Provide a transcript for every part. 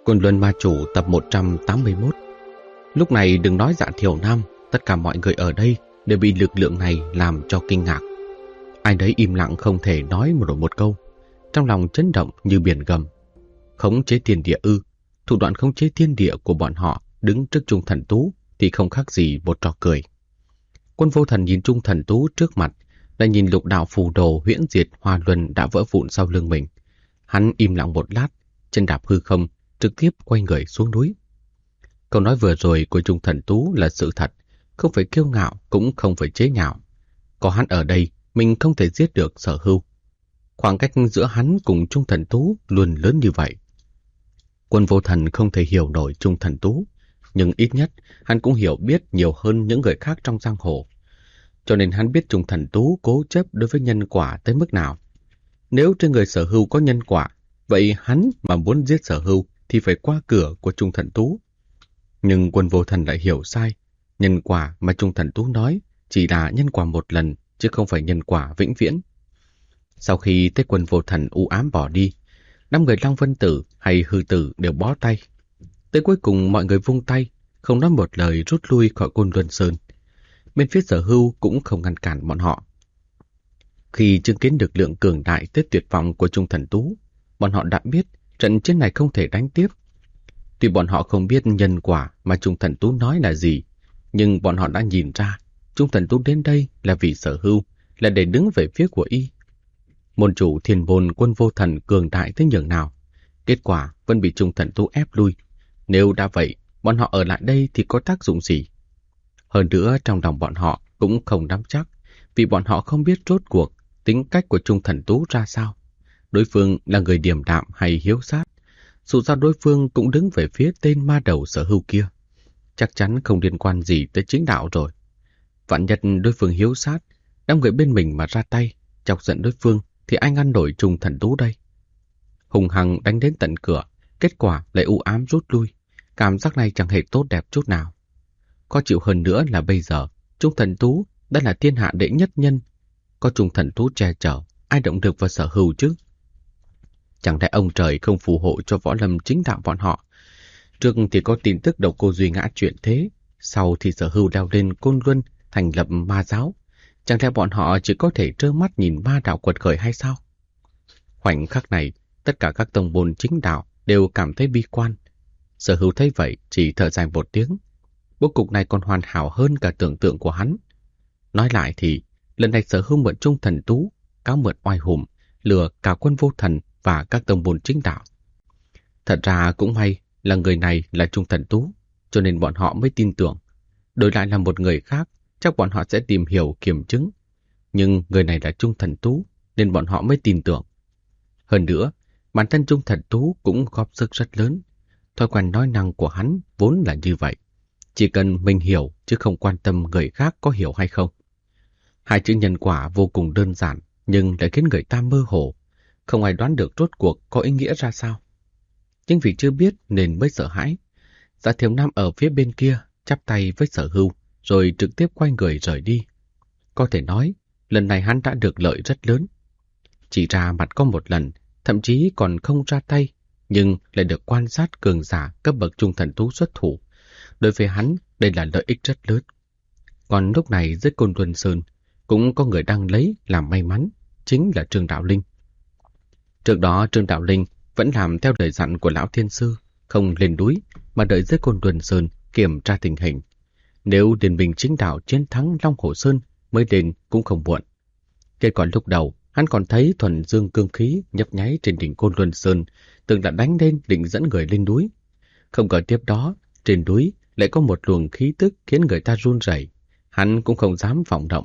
Côn Luân Ma Chủ tập 181. Lúc này đừng nói Dạ Thiểu Nam, tất cả mọi người ở đây đều bị lực lượng này làm cho kinh ngạc. Ai đấy im lặng không thể nói một câu, trong lòng chấn động như biển gầm. Khống chế thiên địa ư? Thủ đoạn khống chế thiên địa của bọn họ đứng trước Trung Thần Tú thì không khác gì một trò cười. Quân Vô Thần nhìn Trung Thần Tú trước mặt, lại nhìn lục đạo phù đồ huyễn diệt hoa luân đã vỡ vụn sau lưng mình. Hắn im lặng một lát, chân đạp hư không, trực tiếp quay người xuống núi. Câu nói vừa rồi của Trung Thần Tú là sự thật, không phải kiêu ngạo cũng không phải chế nhạo. Có hắn ở đây, mình không thể giết được Sở Hưu. Khoảng cách giữa hắn cùng Trung Thần Tú luôn lớn như vậy. Quân Vô Thần không thể hiểu nổi Trung Thần Tú, nhưng ít nhất hắn cũng hiểu biết nhiều hơn những người khác trong giang hồ. Cho nên hắn biết Trung Thần Tú cố chấp đối với nhân quả tới mức nào. Nếu trên người Sở Hưu có nhân quả, vậy hắn mà muốn giết Sở Hưu thì phải qua cửa của Trung Thần Tú. Nhưng Quân Vô Thần lại hiểu sai. Nhân quả mà Trung Thần Tú nói chỉ là nhân quả một lần, chứ không phải nhân quả vĩnh viễn. Sau khi Tế Quân Vô Thần u ám bỏ đi, 5 người Long Vân Tử hay Hư Tử đều bó tay. Tới cuối cùng mọi người vung tay, không nói một lời rút lui khỏi Côn Luân Sơn. Bên phía Sở Hưu cũng không ngăn cản bọn họ. Khi chứng kiến được lượng cường đại tới tuyệt vọng của Trung Thần Tú, bọn họ đã biết trận chiến này không thể đánh tiếp. Tuy bọn họ không biết nhân quả mà Trung Thần Tú nói là gì, nhưng bọn họ đã nhìn ra Trung Thần Tú đến đây là vì Sở Hưu, là để đứng về phía của y. Môn chủ Thiên Môn Quân Vô Thần cường đại tới nhường nào, kết quả vẫn bị Trung Thần Tú ép lui. Nếu đã vậy, bọn họ ở lại đây thì có tác dụng gì? Hơn nữa trong lòng bọn họ cũng không nắm chắc, vì bọn họ không biết rốt cuộc tính cách của Trung Thần Tú ra sao. Đối phương là người điềm đạm hay hiếu sát, dù sao đối phương cũng đứng về phía tên ma đầu Sở Hưu kia. Chắc chắn không liên quan gì tới chính đạo rồi. Vạn nhất đối phương hiếu sát, đám người bên mình mà ra tay, chọc giận đối phương thì ai ngăn nổi Trung Thần Tú đây? Hùng hằng đánh đến tận cửa, kết quả lại u ám rút lui. Cảm giác này chẳng hề tốt đẹp chút nào. Có chịu hơn nữa là bây giờ Trung Thần Tú đã là thiên hạ đệ nhất nhân. Có Trung Thần Tú che chở, ai động được vào Sở Hưu chứ? Chẳng lẽ ông trời không phù hộ cho võ lâm chính đạo bọn họ? Trước thì có tin tức Độc Cô Duy ngã chuyện thế, sau thì Sở Hưu leo lên Côn Luân thành lập ma giáo. Chẳng lẽ bọn họ chỉ có thể trơ mắt nhìn ma đạo quật khởi hay sao? Khoảnh khắc này, tất cả các tông môn chính đạo đều cảm thấy bi quan. Sở Hưu thấy vậy chỉ thở dài một tiếng. Bố cục này còn hoàn hảo hơn cả tưởng tượng của hắn. Nói lại thì, lần này Sở Hưu mượn Trung Thần Tú, cáo mượn oai hùng, lừa cả Quân Vô Thần và các tông môn chính đạo. Thật ra cũng may là người này là Trung Thần Tú, cho nên bọn họ mới tin tưởng. Đổi lại là một người khác, chắc bọn họ sẽ tìm hiểu kiểm chứng. Nhưng người này là Trung Thần Tú, nên bọn họ mới tin tưởng. Hơn nữa, bản thân Trung Thần Tú cũng góp sức rất lớn. Thói quen nói năng của hắn vốn là như vậy. Chỉ cần mình hiểu, chứ không quan tâm người khác có hiểu hay không. Hai chữ nhân quả vô cùng đơn giản, nhưng lại khiến người ta mơ hồ. Không ai đoán được rốt cuộc có ý nghĩa ra sao. Nhưng vì chưa biết nên mới sợ hãi. Dạ Thiểu Nam ở phía bên kia chắp tay với Sở Hưu, rồi trực tiếp quay người rời đi. Có thể nói, lần này hắn đã được lợi rất lớn. Chỉ ra mặt có một lần, thậm chí còn không ra tay, nhưng lại được quan sát cường giả cấp bậc Trung Thần Tú xuất thủ. Đối với hắn, đây là lợi ích rất lớn. Còn lúc này dưới Côn Luân Sơn, cũng có người đang lấy làm may mắn, chính là Trương Đạo Linh. Trước đó Trương Đạo Linh vẫn làm theo lời dặn của Lão Thiên Sư, không lên núi mà đợi dưới Côn Luân Sơn kiểm tra tình hình. Nếu Điền Bình chính đạo chiến thắng Long Hồ Sơn mới lên cũng không muộn. Kết quả lúc đầu hắn còn thấy thuần dương cương khí nhấp nháy trên đỉnh Côn Luân Sơn, tưởng đã đánh lên định dẫn người lên núi. Không ngờ tiếp đó trên núi lại có một luồng khí tức khiến người ta run rẩy, hắn cũng không dám vọng động.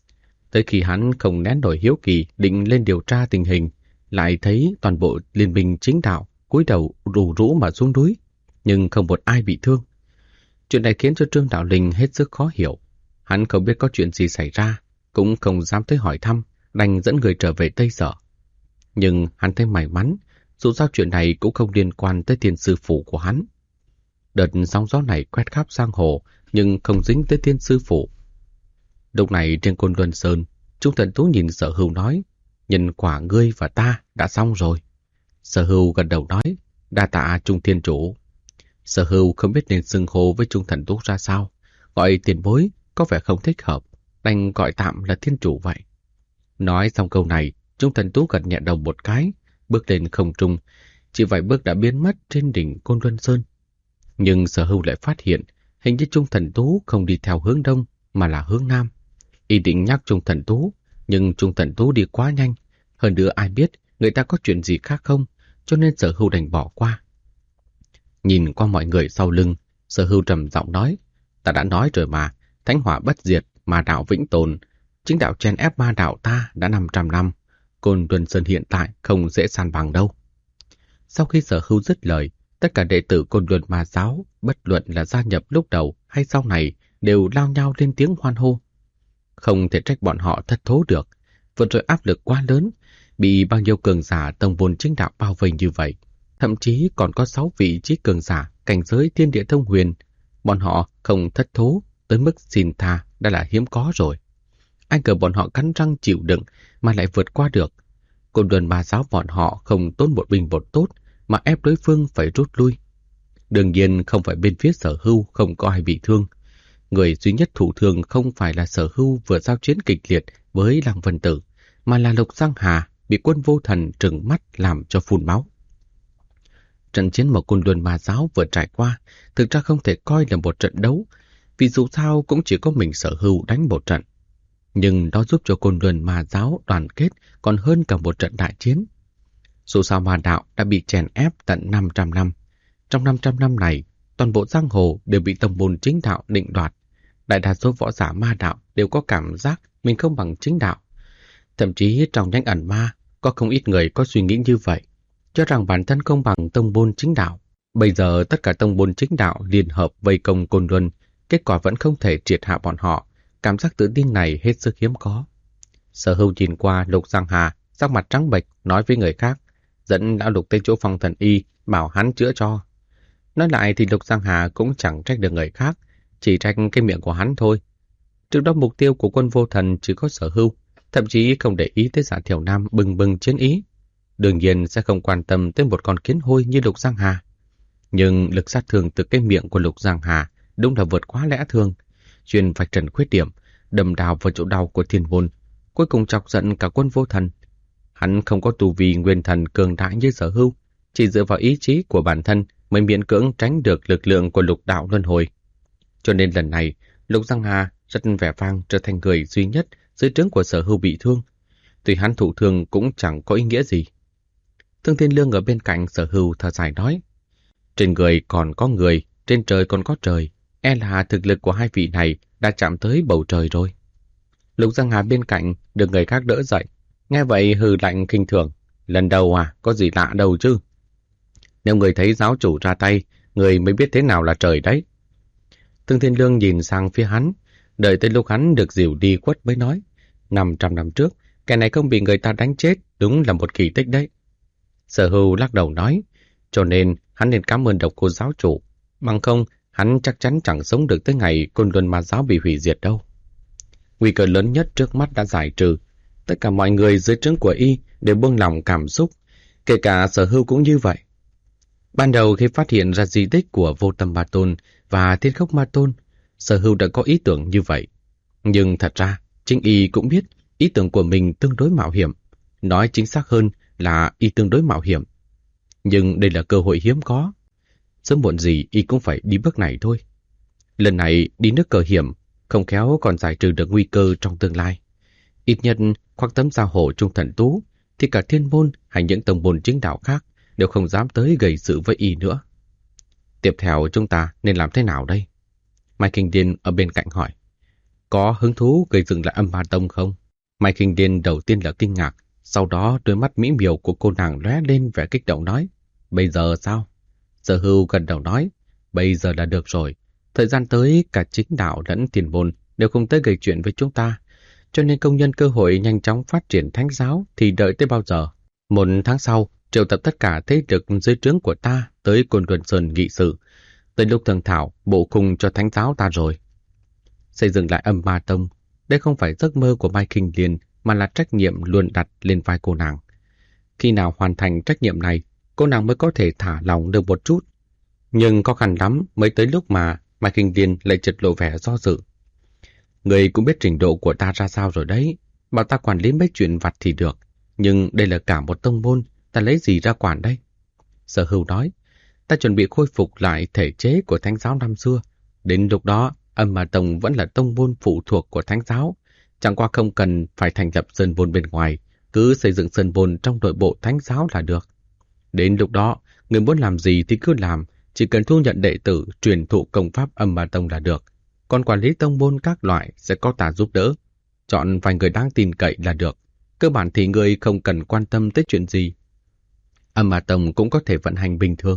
Tới khi hắn không nén nổi hiếu kỳ định lên điều tra tình hình, lại thấy toàn bộ liên minh chính đạo cúi đầu rủ rũ mà xuống núi, nhưng không một ai bị thương. Chuyện này khiến cho Trương Đạo Linh hết sức khó hiểu. Hắn không biết có chuyện gì xảy ra, cũng không dám tới hỏi thăm, đành dẫn người trở về Tây Sở. Nhưng hắn thấy may mắn, dù sao chuyện này cũng không liên quan tới Thiên Sư Phủ của hắn. Đợt sóng gió này quét khắp giang hồ, nhưng không dính tới Thiên Sư Phủ. Lúc này trên Côn Luân Sơn, Trung Thần Tú nhìn Sở Hưu nói, nhân quả ngươi và ta đã xong rồi. Sở Hưu gật đầu nói, Đa tạ Trung Thiên Chủ. Sở Hưu không biết nên xưng hô với Trung Thần Tú ra sao. Gọi tiền bối có vẻ không thích hợp, đành gọi tạm là Thiên Chủ vậy. Nói xong câu này, Trung Thần Tú gật nhẹ đầu một cái, bước lên không trung, chỉ vài bước đã biến mất trên đỉnh Côn Luân Sơn. Nhưng Sở Hưu lại phát hiện, hình như Trung Thần Tú không đi theo hướng đông, mà là hướng nam. Y định nhắc Trung Thần Tú, nhưng Trung Thần Tú đi quá nhanh. Hơn nữa ai biết người ta có chuyện gì khác không, cho nên Sở Hưu đành bỏ qua. Nhìn qua mọi người sau lưng, Sở Hưu trầm giọng nói, ta đã nói rồi mà, thánh hỏa bất diệt, ma đạo vĩnh tồn. Chính đạo chèn ép ma đạo ta đã 500 năm, Côn Luân Sơn hiện tại không dễ san bằng đâu. Sau khi Sở Hưu dứt lời, tất cả đệ tử Côn Luân Ma giáo, bất luận là gia nhập lúc đầu hay sau này, đều lao nhau lên tiếng hoan hô. Không thể trách bọn họ thất thố được, vừa rồi áp lực quá lớn, bị bao nhiêu cường giả tông môn chính đạo bao vây như vậy. Thậm chí còn có 6 vị trí cường giả cảnh giới thiên địa thông huyền. Bọn họ không thất thố tới mức xin tha đã là hiếm có rồi. Ai ngờ bọn họ cắn răng chịu đựng mà lại vượt qua được. Côn Luân Ma giáo bọn họ không tốn một binh một tốt mà ép đối phương phải rút lui. Đương nhiên không phải bên phía Sở Hưu không có ai bị thương. Người duy nhất thụ thương không phải là Sở Hưu vừa giao chiến kịch liệt với Lăng Vân Tử, mà là Lục Giang Hà bị Quân Vô Thần trừng mắt làm cho phun máu. Trận chiến mà Côn Luân Ma giáo vừa trải qua thực ra không thể coi là một trận đấu, vì dù sao cũng chỉ có mình Sở Hưu đánh một trận. Nhưng nó giúp cho Côn Luân Ma giáo đoàn kết còn hơn cả một trận đại chiến. Dù sao ma đạo đã bị chèn ép tận 500 năm. Trong 500 năm này, toàn bộ giang hồ đều bị tông môn chính đạo định đoạt. Đại đa số võ giả ma đạo đều có cảm giác mình không bằng chính đạo. Thậm chí trong nhánh ẩn ma, có không ít người có suy nghĩ như vậy, cho rằng bản thân không bằng tông môn chính đạo. Bây giờ tất cả tông môn chính đạo liên hợp vây công Côn Luân, kết quả vẫn không thể triệt hạ bọn họ. Cảm giác tự tin này hết sức hiếm có. Sở Hưu nhìn qua Lục Giang Hà, sắc mặt trắng bệch nói với người khác, dẫn lão Lục tới chỗ Phong Thần Y, bảo hắn chữa cho. Nói lại thì Lục Giang Hà cũng chẳng trách được người khác, chỉ trách cái miệng của hắn thôi. Trước đó mục tiêu của Quân Vô Thần chỉ có Sở Hưu, thậm chí không để ý tới Giả Thiểu Nam bừng bừng chiến ý. Đương nhiên sẽ không quan tâm tới một con kiến hôi như Lục Giang Hà. Nhưng lực sát thương từ cái miệng của Lục Giang Hà đúng là vượt quá lẽ thường, chuyên vạch trần khuyết điểm, đâm đào vào chỗ đau của thiên môn, cuối cùng chọc giận cả Quân Vô Thần. Hắn không có tu vi nguyên thần cường đại như Sở Hưu, chỉ dựa vào ý chí của bản thân mới miễn cưỡng tránh được lực lượng của lục đạo luân hồi. Cho nên lần này, Lục Giang Hà rất vẻ vang trở thành người duy nhất dưới trướng của Sở Hưu bị thương. Tuy hắn thụ thương cũng chẳng có ý nghĩa gì. Thương Thiên Lương ở bên cạnh Sở Hưu thở dài nói, trên người còn có người, trên trời còn có trời, e là thực lực của hai vị này đã chạm tới bầu trời rồi. Lục Giang Hà bên cạnh được người khác đỡ dậy, nghe vậy hừ lạnh khinh thường, lần đầu à, có gì lạ đâu chứ. Nếu người thấy giáo chủ ra tay, người mới biết thế nào là trời đấy. Thương Thiên Lương nhìn sang phía hắn, đợi tới lúc hắn được dìu đi khuất mới nói, 500 năm trước, kẻ này không bị người ta đánh chết, đúng là một kỳ tích đấy. Sở Hưu lắc đầu nói, cho nên hắn nên cảm ơn Độc Cô giáo chủ, bằng không hắn chắc chắn chẳng sống được tới ngày Côn Luân Ma giáo bị hủy diệt đâu. Nguy cơ lớn nhất trước mắt đã giải trừ, tất cả mọi người dưới trướng của y đều buông lòng cảm xúc, kể cả Sở Hưu cũng như vậy. Ban đầu khi phát hiện ra di tích của Vô Tâm Ma Tôn và Thiên Khốc Ma Tôn, Sở Hưu đã có ý tưởng như vậy. Nhưng thật ra, chính y cũng biết ý tưởng của mình tương đối mạo hiểm. Nói chính xác hơn là y tương đối mạo hiểm. Nhưng đây là cơ hội hiếm có. Sớm muộn gì y cũng phải đi bước này thôi. Lần này đi nước cờ hiểm, không khéo còn giải trừ được nguy cơ trong tương lai. Ít nhất khoác tấm da hổ Trung Thần Tú thì cả thiên môn hay những tông môn chính đạo khác đều không dám tới gây sự với y nữa. Tiếp theo chúng ta nên làm thế nào đây? Mai Kinh Điên ở bên cạnh hỏi. Có hứng thú gây dựng lại Âm Ma Tông không? Mai Kinh Điên đầu tiên là kinh ngạc, sau đó đôi mắt mỹ miều của cô nàng lóe lên vẻ kích động nói. Bây giờ sao? Sở Hưu gật đầu nói. Bây giờ là được rồi. Thời gian tới cả chính đạo lẫn tiền môn đều không tới gây chuyện với chúng ta. Cho nên công nhân cơ hội nhanh chóng phát triển thánh giáo thì đợi tới bao giờ? 1 tháng sau, triệu tập tất cả thế lực dưới trướng của ta tới Côn Luân Sơn nghị sự. Tới lúc thương thảo bộ khung cho thánh giáo ta rồi. Xây dựng lại Âm Ma Tông, đây không phải giấc mơ của Mai Kinh Liên mà là trách nhiệm luôn đặt lên vai cô nàng. Khi nào hoàn thành trách nhiệm này, cô nàng mới có thể thả lòng được một chút. Nhưng khó khăn lắm mới tới lúc mà Mai Kinh Điên lại chợt lộ vẻ do dự. Người cũng biết trình độ của ta ra sao rồi đấy. Bảo ta quản lý mấy chuyện vặt thì được. Nhưng đây là cả một tông môn, ta lấy gì ra quản đây? Sở Hưu nói, ta chuẩn bị khôi phục lại thể chế của Thánh giáo năm xưa. Đến lúc đó, Âm Ma Tông vẫn là tông môn phụ thuộc của Thánh giáo. Chẳng qua không cần phải thành lập sơn môn bên ngoài, cứ xây dựng sơn môn trong nội bộ Thánh giáo là được. Đến lúc đó, người muốn làm gì thì cứ làm, chỉ cần thu nhận đệ tử truyền thụ công pháp Âm Ma Tông là được. Còn quản lý tông môn các loại sẽ có ta giúp đỡ. Chọn vài người đáng tin cậy là được. Cơ bản thì người không cần quan tâm tới chuyện gì. Âm Ma Tông cũng có thể vận hành bình thường.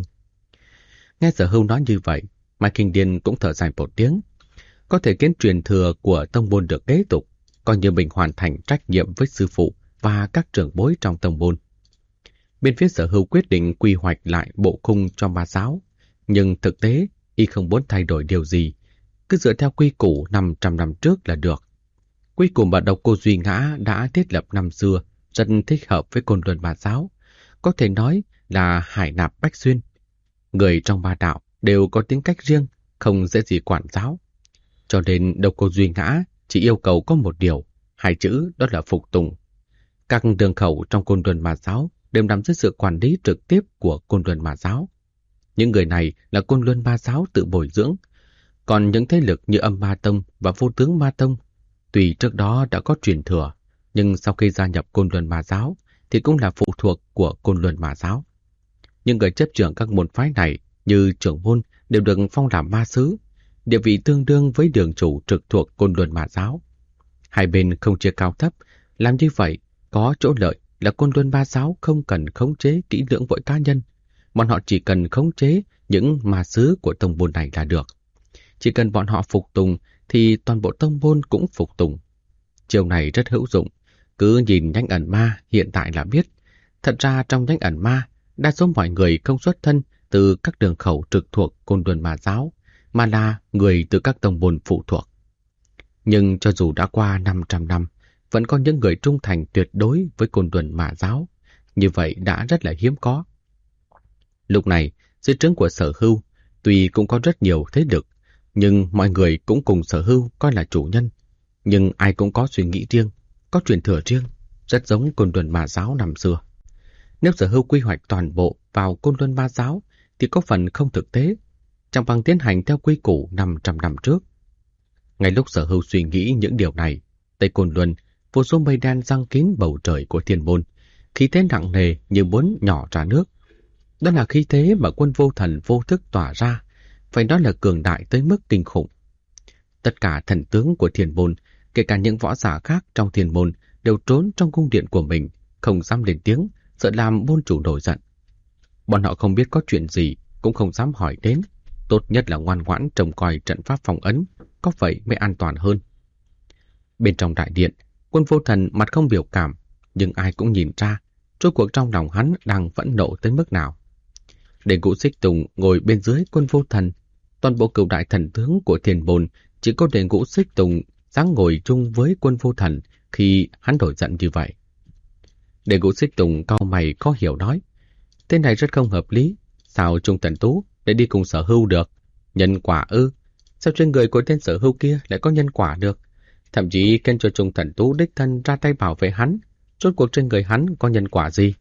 Nghe Sở Hưu nói như vậy, Mai Kinh Điên cũng thở dài một tiếng. Có thể kiến truyền thừa của tông môn được kế tục, coi như mình hoàn thành trách nhiệm với sư phụ và các trưởng bối trong tông môn. Bên phía Sở Hưu quyết định quy hoạch lại bộ khung cho ma giáo, nhưng thực tế y không muốn thay đổi điều gì, cứ dựa theo quy củ 500 năm trước là được. Quy củ mà Độc Cô Duy Ngã đã thiết lập năm xưa rất thích hợp với Côn Luân Ma giáo, có thể nói là hải nạp bách xuyên. Người trong ma đạo đều có tính cách riêng, không dễ gì quản giáo. Cho nên Độc Cô Duy Ngã chỉ yêu cầu có một điều, hai chữ, đó là phục tùng. Các đường khẩu trong Côn Luân Ma giáo đều nằm dưới sự quản lý trực tiếp của Côn Luân Ma giáo. Những người này là Côn Luân Ma giáo tự bồi dưỡng. Còn những thế lực như Âm Ma Tông và Vô Tướng Ma Tông, tuy trước đó đã có truyền thừa, nhưng sau khi gia nhập Côn Luân Ma giáo thì cũng là phụ thuộc của Côn Luân Ma giáo. Những người chấp trưởng các môn phái này như trưởng môn đều được phong làm ma sứ, địa vị tương đương với đường chủ trực thuộc Côn Luân Ma giáo. Hai bên không chia cao thấp, làm như vậy có chỗ lợi là Côn Luân Ma giáo không cần khống chế kỹ lưỡng mỗi cá nhân, bọn họ chỉ cần khống chế những ma sứ của tông môn này là được. Chỉ cần bọn họ phục tùng thì toàn bộ tông môn cũng phục tùng. Chiều này rất hữu dụng, cứ nhìn nhánh ẩn ma hiện tại là biết. Thật ra trong nhánh ẩn ma, đa số mọi người không xuất thân từ các đường khẩu trực thuộc Côn Luân Ma giáo, mà là người từ các tông môn phụ thuộc. Nhưng cho dù đã qua 500 năm, vẫn có những người trung thành tuyệt đối với Côn Luân Ma giáo. Như vậy đã rất là hiếm có. Lúc này, dưới trướng của Sở Hưu, tuy cũng có rất nhiều thế lực, nhưng mọi người cũng cùng Sở Hưu coi là chủ nhân. Nhưng ai cũng có suy nghĩ riêng, có truyền thừa riêng, rất giống Côn Luân Ma giáo năm xưa. Nếu Sở Hưu quy hoạch toàn bộ vào Côn Luân Ma giáo thì có phần không thực tế, chẳng bằng tiến hành theo quy củ 500 năm trước. Ngay lúc Sở Hưu suy nghĩ những điều này, Tây Côn Luân, vô số mây đen giăng kín bầu trời của thiên môn, khí thế nặng nề như muốn nhỏ ra nước. Đó là khí thế mà Quân Vô Thần vô thức tỏa ra, phải nói là cường đại tới mức kinh khủng. Tất cả thần tướng của thiên môn, kể cả những võ giả khác trong thiên môn, đều trốn trong cung điện của mình, không dám lên tiếng, sợ làm môn chủ nổi giận. Bọn họ không biết có chuyện gì, cũng không dám hỏi đến. Tốt nhất là ngoan ngoãn trông coi trận pháp phong ấn, có vậy mới an toàn hơn. Bên trong đại điện, Quân Vô Thần mặt không biểu cảm, nhưng ai cũng nhìn ra, rốt cuộc trong lòng hắn đang phẫn nộ tới mức nào. Để Ngũ Xích Tùng ngồi bên dưới Quân Vô Thần, toàn bộ cửu đại thần tướng của thiên môn chỉ có để Ngũ Xích Tùng dáng ngồi chung với Quân Vô Thần khi hắn nổi giận như vậy. Để Ngũ Xích Tùng cau mày khó hiểu nói, thế này rất không hợp lý, sao Trung Thần Tú để đi cùng Sở Hưu được? Nhân quả ư? Sao trên người của tên Sở Hưu kia lại có nhân quả được? Thậm chí khen cho Trung Thần Tú đích thân ra tay bảo vệ hắn, rốt cuộc trên người hắn có nhân quả gì?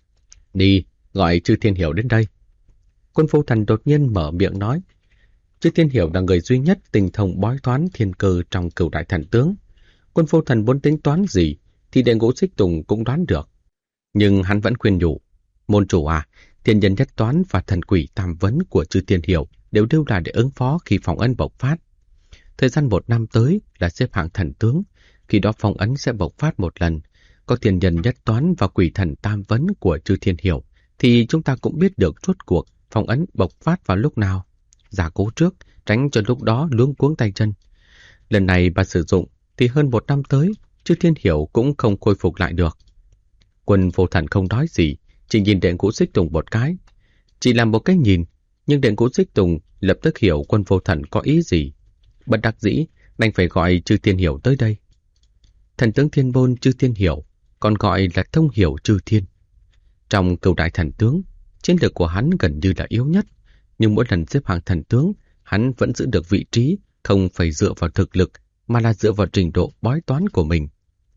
Đi, gọi Chư Thiên Hiểu đến đây. Quân Vô Thần đột nhiên mở miệng nói. Chư Thiên Hiểu là người duy nhất tinh thông bói toán thiên cơ trong cửu đại thần tướng. Quân Vô Thần muốn tính toán gì thì để Ngũ Xích Tùng cũng đoán được. Nhưng hắn vẫn khuyên nhủ, môn chủ à, thiên nhân nhất toán và thần quỷ tam vấn của Chư Thiên Hiểu đều đưa ra để ứng phó khi phong ấn bộc phát. Thời gian 1 năm tới là xếp hạng thần tướng, khi đó phong ấn sẽ bộc phát một lần. Có thiên nhân nhất toán và quỷ thần tam vấn của Chư Thiên Hiểu thì chúng ta cũng biết được rốt cuộc phong ấn bộc phát vào lúc nào. Giả cố trước, tránh cho lúc đó luống cuống tay chân. Lần này bà sử dụng thì hơn 1 năm tới, Chư Thiên Hiểu cũng không khôi phục lại được. Quân Vô Thần không nói gì, chỉ nhìn Đệ Ngũ Xích Tùng một cái. Chỉ làm một cái nhìn, nhưng Đệ Ngũ Xích Tùng lập tức hiểu Quân Vô Thần có ý gì. Bất đắc dĩ, đành phải gọi Chư Thiên Hiểu tới đây. Thần tướng thiên môn Chư Thiên Hiểu, còn gọi là thông hiểu Chư Thiên. Trong cửu đại thần tướng, Chiến lược của hắn gần như là yếu nhất, nhưng mỗi lần xếp hạng thần tướng, hắn vẫn giữ được vị trí, không phải dựa vào thực lực, mà là dựa vào trình độ bói toán của mình.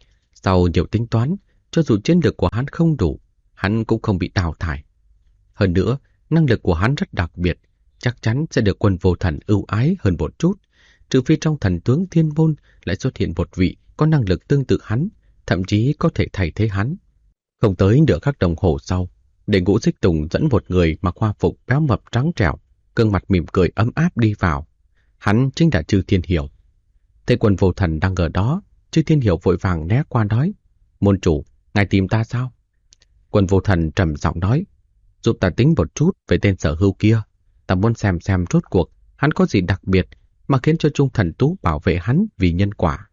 Sau nhiều tính toán, cho dù chiến lược của hắn không đủ, hắn cũng không bị đào thải. Hơn nữa, năng lực của hắn rất đặc biệt, chắc chắn sẽ được Quân Vô Thần ưu ái hơn một chút, trừ phi trong thần tướng thiên môn lại xuất hiện một vị có năng lực tương tự hắn, thậm chí có thể thay thế hắn. Không tới nửa khắc đồng hồ sau, Đệ Ngũ Xích Tùng dẫn một người mặc hoa phục béo mập trắng trẻo, gương mặt mỉm cười ấm áp đi vào. Hắn chính là Chư Thiên Hiểu. Thấy Quân Vô Thần đang ở đó, Chư Thiên Hiểu vội vàng né qua nói: "Môn chủ, ngài tìm ta sao?" Quân Vô Thần trầm giọng nói: "Giúp ta tính một chút về tên Sở Hưu kia. Ta muốn xem rốt cuộc hắn có gì đặc biệt mà khiến cho Trung Thần Tú bảo vệ hắn vì nhân quả."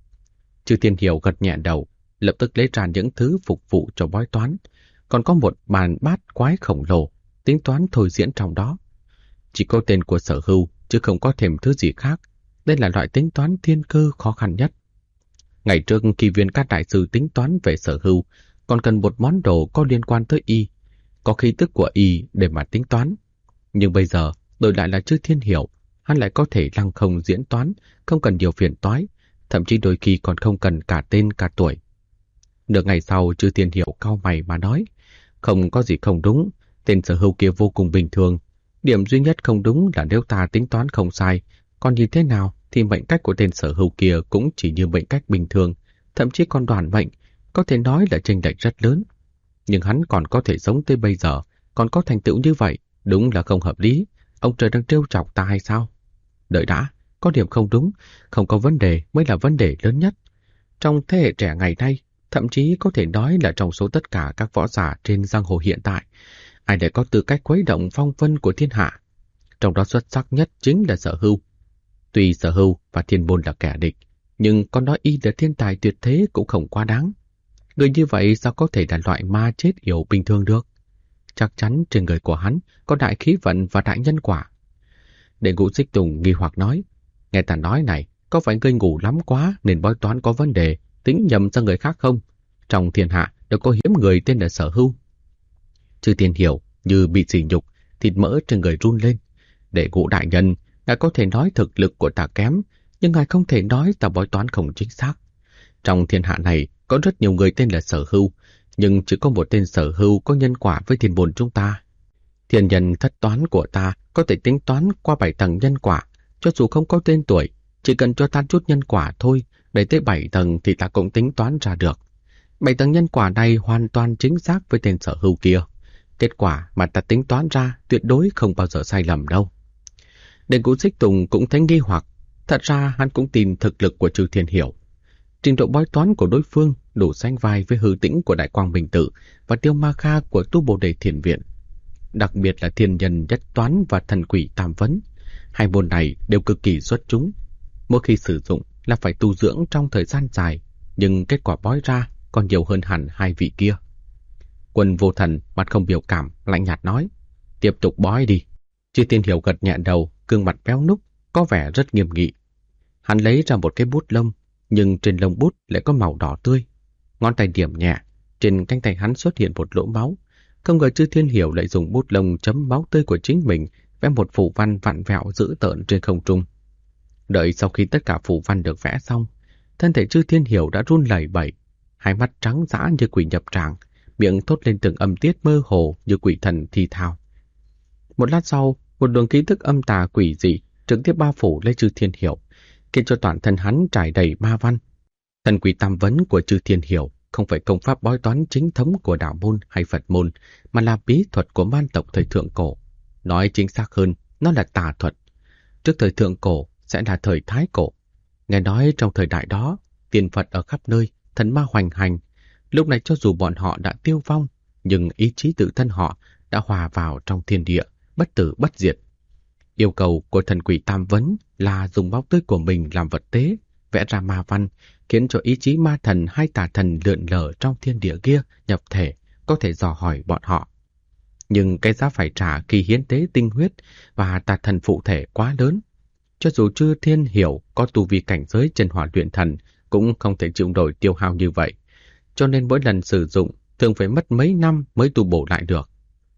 Chư Thiên Hiểu gật nhẹ đầu, lập tức lấy ra những thứ phục vụ cho bói toán, còn có một bàn bát quái khổng lồ, tính toán thôi diễn trong đó. Chỉ có tên của Sở Hưu, chứ không có thêm thứ gì khác. Đây là loại tính toán thiên cơ khó khăn nhất. Ngày trước khi Viên Cát đại sư tính toán về Sở Hưu, còn cần một món đồ có liên quan tới y, có khí tức của y để mà tính toán. Nhưng bây giờ, đổi lại là Chư Thiên Hiểu, hắn lại có thể lăng không diễn toán, không cần nhiều phiền toái, thậm chí đôi khi còn không cần cả tên cả tuổi. Nửa ngày sau, Chư Thiên Hiểu cau mày mà nói: "Không có gì không đúng, tên Sở Hưu kia vô cùng bình thường. Điểm duy nhất không đúng là nếu ta tính toán không sai, còn như thế nào thì mệnh cách của tên Sở Hưu kia cũng chỉ như mệnh cách bình thường, thậm chí còn đoản mệnh, có thể nói là chênh lệch rất lớn. Nhưng hắn còn có thể sống tới bây giờ, còn có thành tựu như vậy, đúng là không hợp lý. Ông trời đang trêu chọc ta hay sao?" Đợi đã, có điểm không đúng, không có vấn đề mới là vấn đề lớn nhất. Trong thế hệ trẻ ngày nay, thậm chí có thể nói là trong số tất cả các võ giả trên giang hồ hiện tại, ai để có tư cách khuấy động phong vân của thiên hạ. Trong đó xuất sắc nhất chính là Sở Hưu. Tuy Sở Hưu và Thiên Môn là kẻ địch, nhưng con nói y là thiên tài tuyệt thế cũng không quá đáng. Người như vậy sao có thể là loại ma chết yểu bình thường được? Chắc chắn trên người của hắn có đại khí vận và đại nhân quả. Đệ Ngũ Xích Tùng nghi hoặc nói: "Nghe ta nói này, có phải ngươi ngủ lắm quá nên bói toán có vấn đề, tính nhầm sang người khác không? Trong thiên hạ đâu có hiếm người tên là Sở Hưu." Chư Thiên Hiểu như bị sỉ nhục, thịt mỡ trên người run lên. "Đệ Ngũ đại nhân, ngài có thể nói thực lực của ta kém, nhưng ngài không thể nói ta bói toán không chính xác. Trong thiên hạ này có rất nhiều người tên là Sở Hưu, nhưng chỉ có một tên Sở Hưu có nhân quả với thiên môn chúng ta. Thiên nhân thất toán của ta có thể tính toán qua 7 tầng nhân quả, cho dù không có tên tuổi, chỉ cần cho ta chút nhân quả thôi, để tới 7 tầng thì ta cũng tính toán ra được. 7 tầng nhân quả này hoàn toàn chính xác với tên Sở Hưu kia. Kết quả mà ta tính toán ra tuyệt đối không bao giờ sai lầm đâu." Đệ Ngũ Xích Tùng cũng thấy nghi hoặc, thật ra hắn cũng tin thực lực của Chư Thiên Hiểu. Trình độ bói toán của đối phương đủ sánh vai với Hư Tĩnh của Đại Quang Minh Tự và Tiêu Ma Kha của Tu Bồ Đề Thiền Viện. Đặc biệt là Thiên Nhân Nhất Toán và Thần Quỷ Tam Vấn. Hai môn này đều cực kỳ xuất chúng. Mỗi khi sử dụng là phải tu dưỡng trong thời gian dài, nhưng kết quả bói ra còn nhiều hơn hẳn hai vị kia. Quân Vô Thần mặt không biểu cảm, lạnh nhạt nói: "Tiếp tục bói đi." Chư Thiên Hiểu gật nhẹ đầu, gương mặt béo núc, có vẻ rất nghiêm nghị. Hắn lấy ra một cái bút lông, nhưng trên lông bút lại có màu đỏ tươi. Ngón tay điểm nhẹ, trên cánh tay hắn xuất hiện một lỗ máu. Không ngờ Chư Thiên Hiểu lại dùng bút lông chấm máu tươi của chính mình, vẽ một phù văn vặn vẹo dữ tợn trên không trung. Đợi sau khi tất cả phù văn được vẽ xong, thân thể Chư Thiên Hiểu đã run lẩy bẩy, hai mắt trắng dã như quỷ nhập tràng, miệng thốt lên từng âm tiết mơ hồ như quỷ thần thi thào. Một lát sau, một luồng khí tức âm tà quỷ dị trực tiếp bao phủ lấy Chư Thiên Hiểu, khiến cho toàn thân hắn trải đầy ma văn. Thần Quỷ Tam Vấn của Chư Thiên Hiểu không phải công pháp bói toán chính thống của đạo môn hay Phật môn, mà là bí thuật của man tộc thời thượng cổ. Nói chính xác hơn, nó là tà thuật. Trước thời thượng cổ sẽ là thời thái cổ. Nghe nói trong thời đại đó, tiên Phật ở khắp nơi, thần ma hoành hành. Lúc này cho dù bọn họ đã tiêu vong, nhưng ý chí tự thân họ đã hòa vào trong thiên địa, bất tử bất diệt. Yêu cầu của thần Quỷ Tam Vấn là dùng máu tươi của mình làm vật tế, vẽ ra ma văn, khiến cho ý chí ma thần hay tà thần lượn lờ trong thiên địa kia nhập thể, có thể dò hỏi bọn họ. Nhưng cái giá phải trả khi hiến tế tinh huyết và tà thần phụ thể quá lớn. Cho dù Chư Thiên Hiểu có tu vi cảnh giới chân hỏa luyện thần, cũng không thể chịu nổi tiêu hao như vậy. Cho nên mỗi lần sử dụng thường phải mất mấy năm mới tu bổ lại được.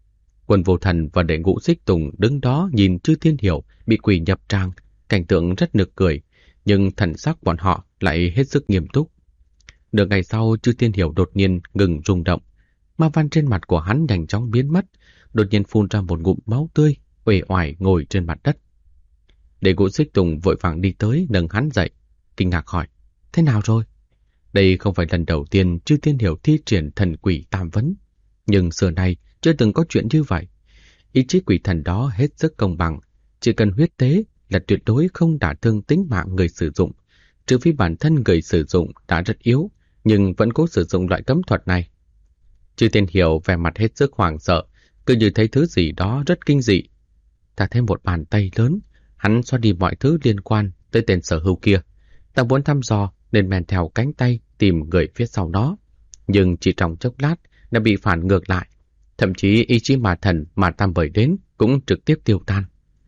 Quân Vô Thần và đệ ngũ Xích Tùng đứng đó nhìn Chư Thiên Hiểu bị quỷ nhập tràng, cảnh tượng rất nực cười, nhưng thần sắc bọn họ lại hết sức nghiêm túc. Nửa ngày sau, Chư Thiên Hiểu đột nhiên ngừng rung động, ma văn trên mặt của hắn nhanh chóng biến mất, đột nhiên phun ra một ngụm máu tươi, uể oải ngồi trên mặt đất. Đệ ngũ Xích Tùng vội vàng đi tới nâng hắn dậy, kinh ngạc hỏi: "Thế nào rồi?" Đây không phải lần đầu tiên Chư Thiên Hiểu thi triển thần quỷ tam vấn, nhưng xưa nay chưa từng có chuyện như vậy. Ý chí quỷ thần đó hết sức công bằng, chỉ cần huyết tế là tuyệt đối không đả thương tính mạng người sử dụng, trừ phi bản thân người sử dụng đã rất yếu, nhưng vẫn cố sử dụng loại cấm thuật này. Chư Thiên Hiểu vẻ mặt hết sức hoảng sợ, cứ như thấy thứ gì đó rất kinh dị. Ta thấy một bàn tay lớn, hắn xóa đi mọi thứ liên quan tới tên Sở Hưu kia. Ta muốn thăm dò nên men theo cánh tay tìm người phía sau nó, nhưng chỉ trong chốc lát đã bị phản ngược lại. Thậm chí ý chí ma thần mà ta mời đến cũng trực tiếp tiêu tan.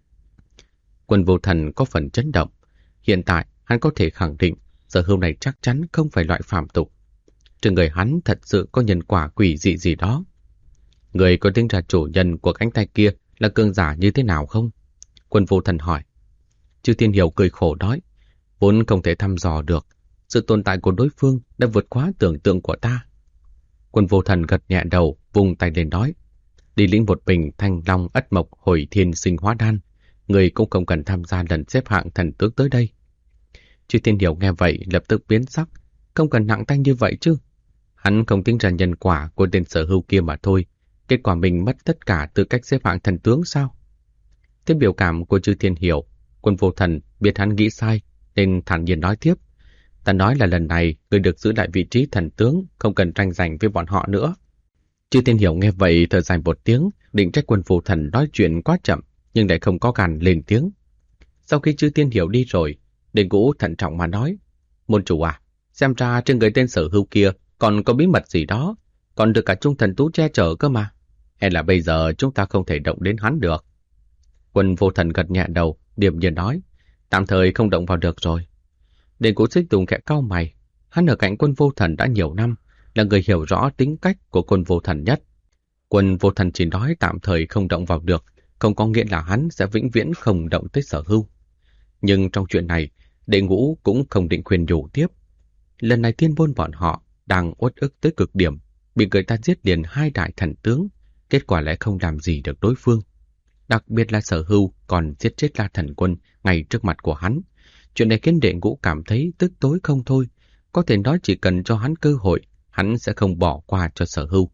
Quân Vô Thần có phần chấn động. Hiện tại hắn có thể khẳng định Sở Hưu này chắc chắn không phải loại phàm tục. Trên người hắn thật sự có nhân quả quỷ dị gì đó. Người có tính ra chủ nhân của cánh tay kia là cường giả như thế nào không? Quân Vô Thần hỏi. Chư Thiên Hiểu cười khổ nói: "Vốn không thể thăm dò được, sự tồn tại của đối phương đã vượt quá tưởng tượng của ta." Quân Vô Thần gật nhẹ đầu, vung tay lên nói: "Đi lĩnh một bình Thanh Long Ất Mộc Hồi Thiên Sinh Hóa Đan, người cũng không cần tham gia lần xếp hạng thần tướng tới đây." Chư Thiên Hiểu nghe vậy lập tức biến sắc, không cần nặng tay như vậy chứ. Hắn không tính ra nhân quả của tên Sở Hưu kia mà thôi, kết quả mình mất tất cả tư cách xếp hạng thần tướng sao? Tiếp biểu cảm của Chư Thiên Hiểu, Quân Vô Thần biết hắn nghĩ sai nên thản nhiên nói tiếp: "Ta nói là lần này người được giữ lại vị trí thần tướng, không cần tranh giành với bọn họ nữa." Chư Thiên Hiểu nghe vậy thở dài một tiếng, định trách Quân Vô Thần nói chuyện quá chậm, nhưng lại không có gan lên tiếng. Sau khi Chư Thiên Hiểu đi rồi, Đệ Ngũ thận trọng mà nói: "Môn chủ à, xem ra trên người tên Sở Hưu kia còn có bí mật gì đó, còn được cả Trung Thần Tú che chở cơ mà. Hay là bây giờ chúng ta không thể động đến hắn được?" Quân Vô Thần gật nhẹ đầu, điềm nhiên nói: "Tạm thời không động vào được rồi." Đệ Ngũ Xích Tùng khẽ cau mày, hắn ở cạnh Quân Vô Thần đã nhiều năm, là người hiểu rõ tính cách của Quân Vô Thần nhất. Quân Vô Thần chỉ nói tạm thời không động vào được, không có nghĩa là hắn sẽ vĩnh viễn không động tới Sở Hưu. Nhưng trong chuyện này, Đệ Ngũ cũng không định khuyên nhủ tiếp. Lần này Thiên Môn bọn họ đang uất ức tới cực điểm, bị người ta giết liền 2 đại thần tướng, kết quả lại không làm gì được đối phương. Đặc biệt là Sở Hưu còn giết chết La Thần Quân ngay trước mặt của hắn. Chuyện này khiến Đệ Ngũ cảm thấy tức tối không thôi, có thể nói chỉ cần cho hắn cơ hội, hắn sẽ không bỏ qua cho Sở Hưu.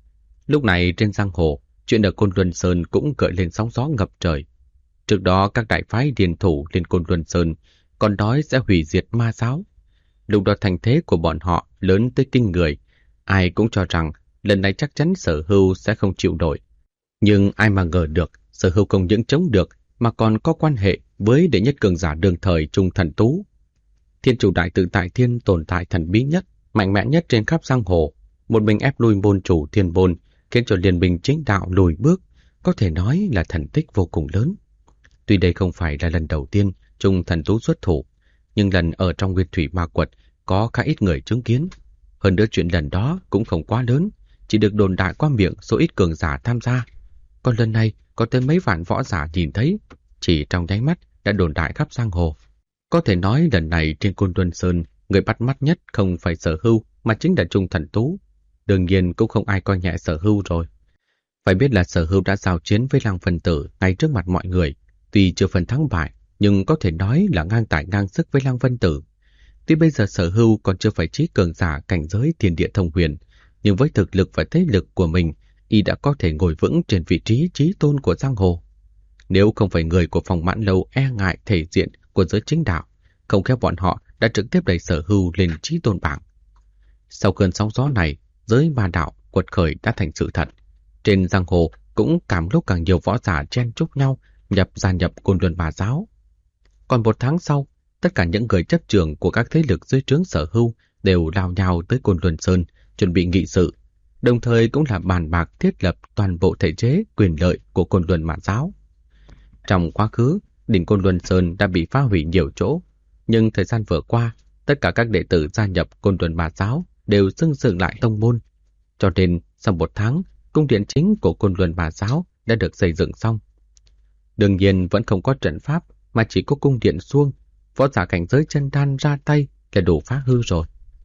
Lúc này trên giang hồ, chuyện ở Côn Luân Sơn cũng gợi lên sóng gió ngập trời. Trước đó các đại phái điền thủ lên Côn Luân Sơn còn nói sẽ hủy diệt ma giáo. Lúc đó thành thế của bọn họ lớn tới kinh người, ai cũng cho rằng lần này chắc chắn Sở Hưu sẽ không chịu nổi. Nhưng ai mà ngờ được, Sở Hưu không những chống được mà còn có quan hệ với đệ nhất cường giả đương thời Trung Thần Tú. Thiên chủ đại tự tại thiên tồn tại thần bí nhất, mạnh mẽ nhất trên khắp giang hồ, một mình ép lui môn chủ Thiên Môn, khiến cho liên minh chính đạo lùi bước, có thể nói là thành tích vô cùng lớn. Tuy đây không phải là lần đầu tiên Trung Thần Tú xuất thủ, nhưng lần ở trong Nguyên Thủy Ma Quật có khá ít người chứng kiến. Hơn nữa chuyện lần đó cũng không quá lớn, chỉ được đồn đại qua miệng số ít cường giả tham gia. Còn lần này có tới mấy vạn võ giả nhìn thấy, chỉ trong nháy mắt đã đồn đại khắp giang hồ. Có thể nói lần này trên Côn Luân Sơn, người bắt mắt nhất không phải Sở Hưu mà chính là Trung Thần Tú. Đương nhiên cũng không ai coi nhẹ Sở Hưu rồi. Phải biết là Sở Hưu đã giao chiến với Lăng Vân Tử ngay trước mặt mọi người. Tuy chưa phần thắng bại, nhưng có thể nói là ngang tài ngang sức với Lăng Vân Tử. Tuy bây giờ Sở Hưu còn chưa phải trí cường giả cảnh giới thiên địa thông huyền, nhưng với thực lực và thế lực của mình, y đã có thể ngồi vững trên vị trí chí tôn của giang hồ. Nếu không phải người của Phòng Mãn Lâu e ngại thể diện của giới chính đạo, không khéo bọn họ đã trực tiếp đẩy Sở Hưu lên chí tôn bảng. Sau cơn sóng gió này, giới ma đạo quật khởi đã thành sự thật. Trên giang hồ cũng càng lúc càng nhiều võ giả chen chúc nhau gia nhập Côn Luân Ma giáo. Còn 1 tháng sau, tất cả những người chấp trường của các thế lực dưới trướng Sở Hưu đều lao nhào tới Côn Luân Sơn chuẩn bị nghị sự, đồng thời cũng là bàn bạc thiết lập toàn bộ thể chế quyền lợi của Côn Luân Ma giáo. Trong quá khứ, đỉnh Côn Luân Sơn đã bị phá hủy nhiều chỗ, nhưng thời gian vừa qua, tất cả các đệ tử gia nhập Côn Luân Ma giáo đều xưng dựng lại tông môn. Cho nên, sau 1 tháng, cung điện chính của Côn Luân Ma Giáo đã được xây dựng xong. Đương nhiên vẫn không có trận pháp, mà chỉ có cung điện suông. Võ giả cảnh giới chân đan ra tay là đủ phá hư rồi.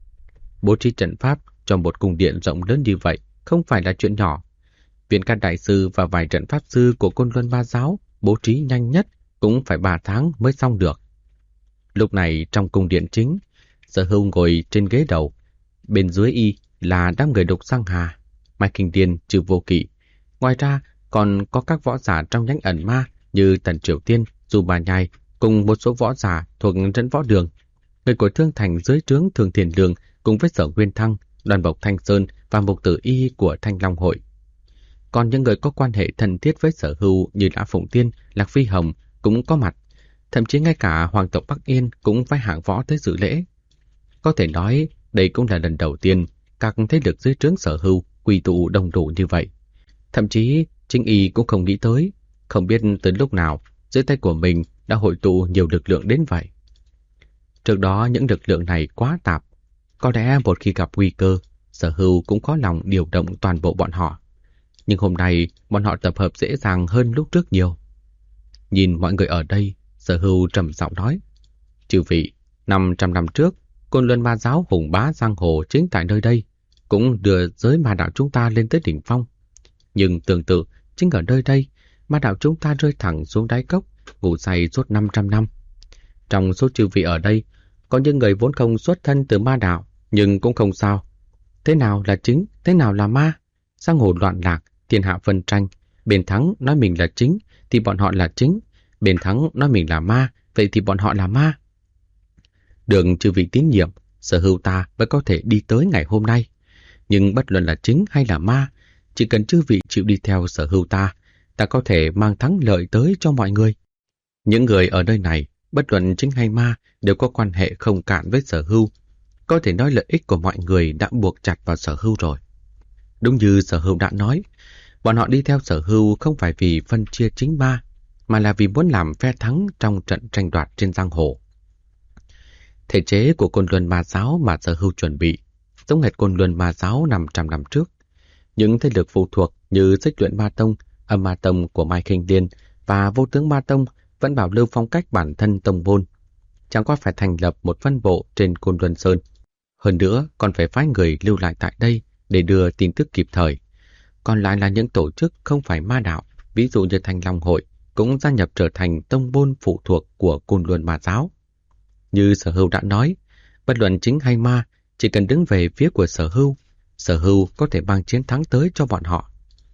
Bố trí trận pháp cho một cung điện rộng lớn như vậy không phải là chuyện nhỏ. Viện Can đại sư và vài trận pháp sư của Côn Luân Ma Giáo bố trí nhanh nhất cũng phải 3 tháng mới xong được. Lúc này trong cung điện chính, Sở Hưu ngồi trên ghế đầu, bên dưới y là đám người Độc Giang Hà, Mai Kinh Điên, Trừ Vô Kỵ. Ngoài ra còn có các võ giả trong nhánh ẩn ma như Tần Triều Tiên, Du Bà Nhai cùng một số võ giả thuộc trấn võ đường. Người của Thương Thành dưới trướng Thường Thiền Lương cùng với Sở Nguyên Thăng, Đoàn Bộc Thanh Sơn và Mục Tử Y của Thanh Long Hội. Còn những người có quan hệ thân thiết với Sở Hưu như Lã Phụng Tiên, Lạc Phi Hồng cũng có mặt. Thậm chí ngay cả hoàng tộc Bắc Yên cũng phải hạng võ tới dự lễ. Có thể nói đây cũng là lần đầu tiên các thế lực dưới trướng Sở Hưu quy tụ đông đủ như vậy. Thậm chí chính y cũng không nghĩ tới, không biết từ lúc nào dưới tay của mình đã hội tụ nhiều lực lượng đến vậy. Trước đó những lực lượng này quá tạp, có lẽ một khi gặp nguy cơ, Sở Hưu cũng có lòng điều động toàn bộ bọn họ. Nhưng hôm nay bọn họ tập hợp dễ dàng hơn lúc trước nhiều. Nhìn mọi người ở đây, Sở Hưu trầm giọng nói: "Chư vị, 500 năm trước, Côn Luân Ma Giáo hùng bá giang hồ chính tại nơi đây, cũng đưa giới ma đạo chúng ta lên tới đỉnh phong. Nhưng tương tự, chính ở nơi đây, ma đạo chúng ta rơi thẳng xuống đáy cốc, ngủ say suốt 500 năm. Trong số chư vị ở đây, có những người vốn không xuất thân từ ma đạo, nhưng cũng không sao. Thế nào là chính, thế nào là ma? Giang hồ loạn lạc, thiên hạ phân tranh. Bên thắng nói mình là chính, thì bọn họ là chính. Bên thắng nói mình là ma, vậy thì bọn họ là ma. Được chư vị tín nhiệm, Sở Hưu ta mới có thể đi tới ngày hôm nay. Nhưng bất luận là chính hay là ma, chỉ cần chư vị chịu đi theo Sở Hưu ta có thể mang thắng lợi tới cho mọi người. Những người ở nơi này, bất luận chính hay ma, đều có quan hệ không cạn với Sở Hưu. Có thể nói lợi ích của mọi người đã buộc chặt vào Sở Hưu rồi. Đúng như Sở Hưu đã nói, bọn họ đi theo Sở Hưu không phải vì phân chia chính ma, mà là vì muốn làm phe thắng trong trận tranh đoạt trên giang hồ. Thể chế của Côn Luân Ma Giáo mà Sở Hưu chuẩn bị giống hệt Côn Luân Ma Giáo 500 năm trước. Những thế lực phụ thuộc như Xích Luyện Ma Tông, Âm Ma Tông của Mai Kinh Điên và Vô Tướng Ma Tông vẫn bảo lưu phong cách bản thân tông môn, chẳng qua phải thành lập một phân bộ trên Côn Luân Sơn. Hơn nữa còn phải phái người lưu lại tại đây để đưa tin tức kịp thời. Còn lại là những tổ chức không phải ma đạo, ví dụ như Thanh Long Hội, cũng gia nhập trở thành tông môn phụ thuộc của Côn Luân Ma Giáo. Như Sở Hưu đã nói, bất luận chính hay ma, chỉ cần đứng về phía của Sở Hưu có thể mang chiến thắng tới cho bọn họ.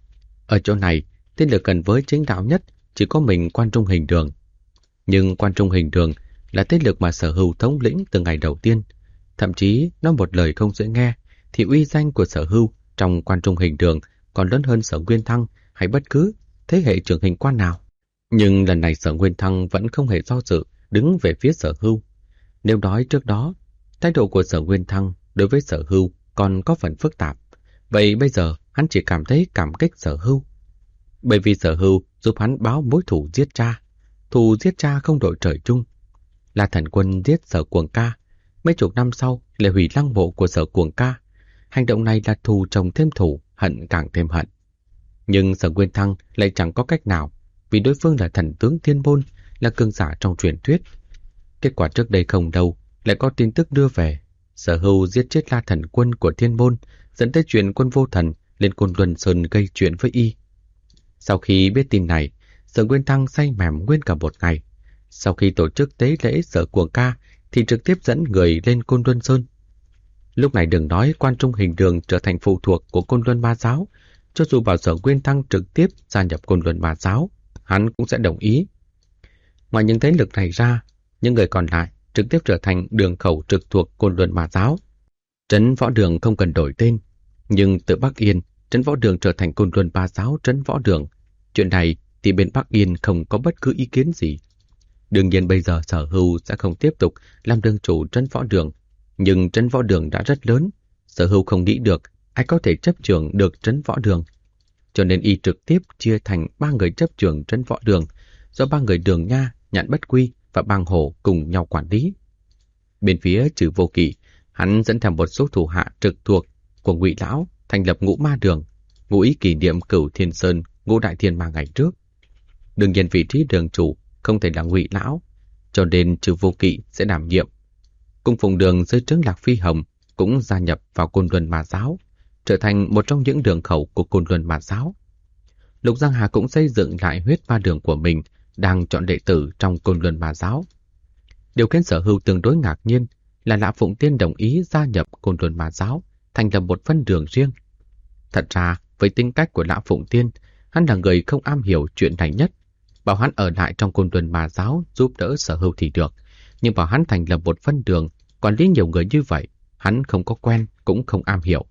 Ở chỗ này, thế lực gần với chính đạo nhất chỉ có mình Quan Trung Hình Đường. Nhưng Quan Trung Hình Đường là thế lực mà Sở Hưu thống lĩnh từ ngày đầu tiên. Thậm chí nói một lời không dễ nghe, thì uy danh của Sở Hưu trong Quan Trung Hình Đường còn lớn hơn Sở Nguyên Thăng hay bất cứ thế hệ trưởng hình quan nào. Nhưng lần này Sở Nguyên Thăng vẫn không hề do dự đứng về phía Sở Hưu. Nếu nói trước đó, thái độ của Sở Nguyên Thăng đối với Sở Hưu còn có phần phức tạp, vậy bây giờ hắn chỉ cảm thấy cảm kích Sở Hưu. Bởi vì Sở Hưu giúp hắn báo mối thù giết cha. Thù giết cha không đổi trời chung. Là Thần Quân giết Sở Cuồng Ca, mấy chục năm sau lại hủy lăng mộ của Sở Cuồng Ca. Hành động này là thù chồng thêm thù, hận càng thêm hận. Nhưng Sở Nguyên Thăng lại chẳng có cách nào, vì đối phương là thần tướng Thiên Môn, là cường giả trong truyền thuyết. Kết quả trước đây không đâu, lại có tin tức đưa về. Sở Hưu giết chết La Thần Quân của Thiên Môn, dẫn tới chuyện Quân Vô Thần lên Côn Luân Sơn gây chuyện với y. Sau khi biết tin này, Sở Nguyên Thăng say mềm nguyên cả một ngày. Sau khi tổ chức tế lễ Sở Cuồng Ca thì trực tiếp dẫn người lên Côn Luân Sơn. Lúc này đừng nói Quan Trung Hình Đường trở thành phụ thuộc của Côn Luân Ma Giáo, cho dù bảo Sở Nguyên Thăng trực tiếp gia nhập Côn Luân Ma Giáo, hắn cũng sẽ đồng ý. Ngoài những thế lực này ra, những người còn lại trực tiếp trở thành đường khẩu trực thuộc Côn Luân Ma Giáo. Trấn Võ Đường không cần đổi tên, nhưng từ Bắc Yên, Trấn Võ Đường trở thành Côn Luân Ma Giáo Trấn Võ Đường. Chuyện này thì bên Bắc Yên không có bất cứ ý kiến gì. Đương nhiên bây giờ Sở Hưu sẽ không tiếp tục làm đường chủ Trấn Võ Đường, nhưng Trấn Võ Đường đã rất lớn, Sở Hưu không nghĩ được ai có thể chấp trưởng được Trấn Võ Đường. Cho nên y trực tiếp chia thành 3 người chấp trưởng Trấn Võ Đường, do 3 người Đường Nha, Nhạn Bất Quy và Bang Hổ cùng nhau quản lý. Bên phía Trừ Vô Kỵ, hắn dẫn theo một số thủ hạ trực thuộc của Ngụy Lão thành lập Ngũ Ma Đường. ngụ ý kỷ niệm Cửu Thiên Sơn Ngũ Đại Thiên Ma ngày trước. Đương nhiên vị trí đường chủ không thể là Ngụy lão, cho nên Trừ Vô Kỵ sẽ đảm nhiệm. Cung Phụng Đường dưới trướng Lạc Phi Hồng cũng gia nhập vào Côn Luân Ma giáo, trở thành một trong những đường khẩu của Côn Luân Ma giáo. Lục Giang Hà cũng xây dựng lại huyết ma đường của mình, đang chọn đệ tử trong Côn Luân Ma giáo. Điều khiến Sở Hưu tương đối ngạc nhiên là Lã Phụng Tiên đồng ý gia nhập Côn Luân Ma giáo, thành lập một phân đường riêng. Thật ra, với tính cách của Lã Phụng Tiên, hắn là người không am hiểu chuyện này nhất. Bảo hắn ở lại trong Côn Luân Ma giáo giúp đỡ Sở Hưu thì được, nhưng bảo hắn thành lập một phân đường, quản lý nhiều người như vậy, hắn không có quen, cũng không am hiểu.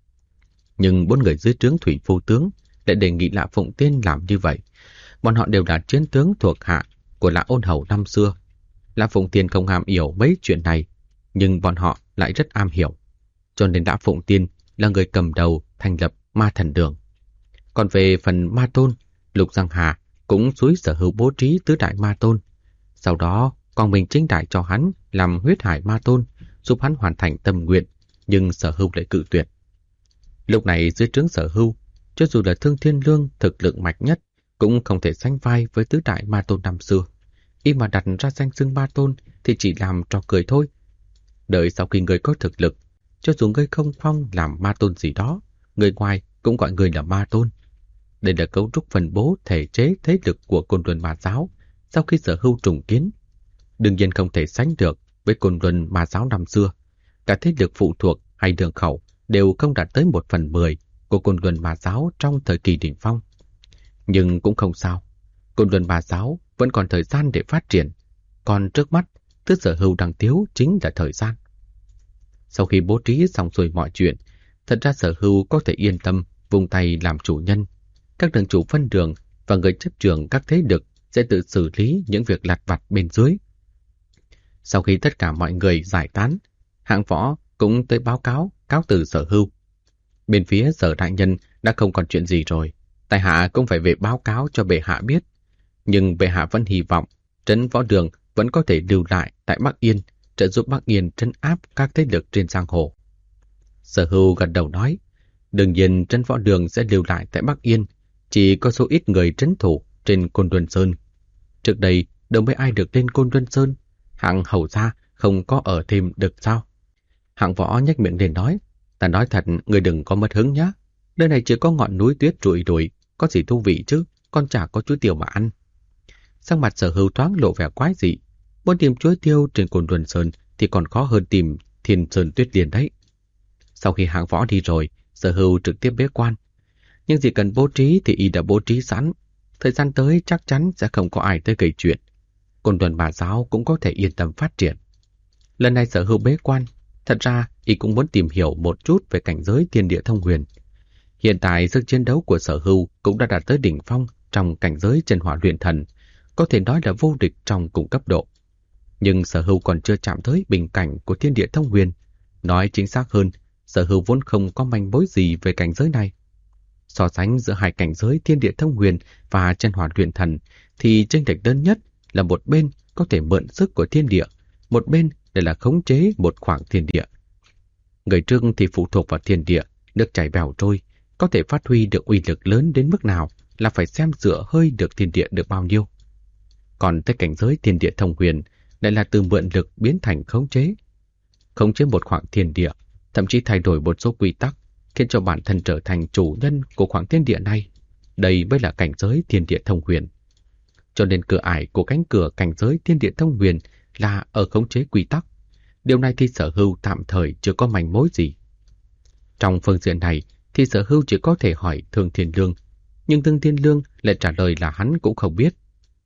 Nhưng 4 người dưới trướng Thủy Phu Tướng lại đề nghị Lã Phụng Tiên làm như vậy. Bọn họ đều là chiến tướng thuộc hạ của Lã Ôn Hầu năm xưa. Lã Phụng Tiên không am hiểu mấy chuyện này, nhưng bọn họ lại rất am hiểu. Cho nên Lã Phụng Tiên là người cầm đầu thành lập Ma Thần Đường. Còn về phần Ma Tôn, Lục Giang Hà cũng xúi Sở Hưu bố trí tứ đại Ma Tôn. Sau đó, Quang Minh chính đại cho hắn làm huyết hải Ma Tôn, giúp hắn hoàn thành tâm nguyện, nhưng Sở Hưu lại cự tuyệt. Lúc này dưới trướng Sở Hưu, cho dù là Thương Thiên Lương thực lực mạnh nhất, cũng không thể sánh vai với tứ đại Ma Tôn năm xưa. Y mà đặt ra danh xưng Ma Tôn thì chỉ làm trò cười thôi. Đợi sau khi người có thực lực, cho dù người không phong làm Ma Tôn gì đó, người ngoài cũng gọi người là Ma Tôn. Đây là cấu trúc phân bố thể chế thế lực của Côn Luân Ma giáo sau khi Sở Hưu trùng kiến. Đương nhiên không thể sánh được với Côn Luân Ma giáo năm xưa. Cả thế lực phụ thuộc hay đường khẩu đều không đạt tới 1/10 của Côn Luân Ma giáo trong thời kỳ đỉnh phong. Nhưng cũng không sao, Côn Luân Ma giáo vẫn còn thời gian để phát triển, còn trước mắt thứ Sở Hưu đang thiếu chính là thời gian. Sau khi bố trí xong xuôi mọi chuyện, thật ra Sở Hưu có thể yên tâm vung tay làm chủ nhân. Các đường chủ phân đường và người chấp trưởng các thế lực sẽ tự xử lý những việc lặt vặt bên dưới. Sau khi tất cả mọi người giải tán, hạng võ cũng tới báo cáo từ Sở Hưu. Bên phía Sở đại nhân đã không còn chuyện gì rồi, tại hạ cũng phải về báo cáo cho bệ hạ biết. Nhưng bệ hạ vẫn hy vọng trấn Võ Đường vẫn có thể lưu lại tại Bắc Yên, trợ giúp Bắc Yên trấn áp các thế lực trên giang hồ. Sở Hưu gật đầu nói, đương nhiên trấn Võ Đường sẽ lưu lại tại Bắc Yên, chỉ có số ít người trấn thủ trên Côn Luân Sơn. Trước đây đâu mấy ai được lên Côn Luân Sơn, hạng hầu gia không có ở thêm được sao? Hạng võ nhếch miệng lên nói, ta nói thật, người đừng có mất hứng nhá. Nơi này chỉ có ngọn núi tuyết trụi đuổi, có gì thú vị chứ, con chả có chuối tiêu mà ăn. Sang mặt Sở Hưu thoáng lộ vẻ quái dị, muốn tìm chuối tiêu trên Côn Luân Sơn thì còn khó hơn tìm Thiên Sơn Tuyết Liên đấy. Sau khi hạng võ đi rồi, Sở Hưu trực tiếp bế quan. Nhưng gì cần bố trí thì y đã bố trí sẵn. Thời gian tới chắc chắn sẽ không có ai tới gây chuyện. Côn Luân Ma giáo cũng có thể yên tâm phát triển. Lần này Sở Hưu bế quan, thật ra y cũng muốn tìm hiểu một chút về cảnh giới thiên địa thông huyền. Hiện tại sức chiến đấu của Sở Hưu cũng đã đạt tới đỉnh phong trong cảnh giới chân hỏa luyện thần, có thể nói là vô địch trong cùng cấp độ. Nhưng Sở Hưu còn chưa chạm tới bình cảnh của thiên địa thông huyền. Nói chính xác hơn, Sở Hưu vốn không có manh mối gì về cảnh giới này. So sánh giữa hai cảnh giới thiên địa thông huyền và chân hỏa luyện thần thì chênh lệch lớn nhất là một bên có thể mượn sức của thiên địa, một bên lại là khống chế một khoảng thiên địa. Người trước thì phụ thuộc vào thiên địa, nước chảy bèo trôi, có thể phát huy được uy lực lớn đến mức nào là phải xem dựa hơi được thiên địa được bao nhiêu. Còn tới cảnh giới thiên địa thông huyền lại là từ mượn lực biến thành khống chế. Khống chế một khoảng thiên địa, thậm chí thay đổi một số quy tắc, khiến cho bản thân trở thành chủ nhân của khoảng thiên địa này. Đây mới là cảnh giới thiên địa thông huyền. Cho nên cửa ải của cánh cửa cảnh giới thiên địa thông huyền là ở khống chế quy tắc. Điều này thì Sở Hưu tạm thời chưa có manh mối gì. Trong phương diện này thì Sở Hưu chỉ có thể hỏi Thương Thiên Lương, nhưng Thương Thiên Lương lại trả lời là hắn cũng không biết.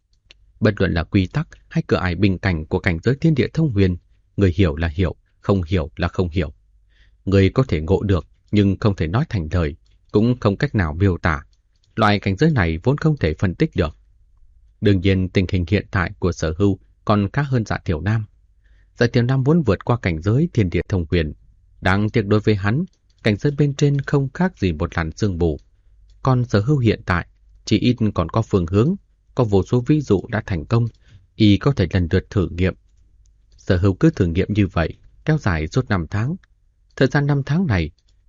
Bất luận là quy tắc hay cửa ải bình cảnh của cảnh giới thiên địa thông huyền, người hiểu là hiểu, không hiểu là không hiểu. Người có thể ngộ được nhưng không thể nói thành lời, cũng không cách nào miêu tả. Loại cảnh giới này vốn không thể phân tích được. Đương nhiên tình hình hiện tại của Sở Hưu còn khác hơn Dạ Thiểu Nam. Dạ Thiểu Nam muốn vượt qua cảnh giới thiên địa thông huyền. Đáng tiếc đối với hắn, cảnh giới bên trên không khác gì một làn sương mù. Còn Sở Hưu hiện tại chỉ ít còn có phương hướng, có vô số ví dụ đã thành công, y có thể lần lượt thử nghiệm. Sở Hưu cứ thử nghiệm như vậy, kéo dài suốt 5 tháng. Thời gian 5 tháng này,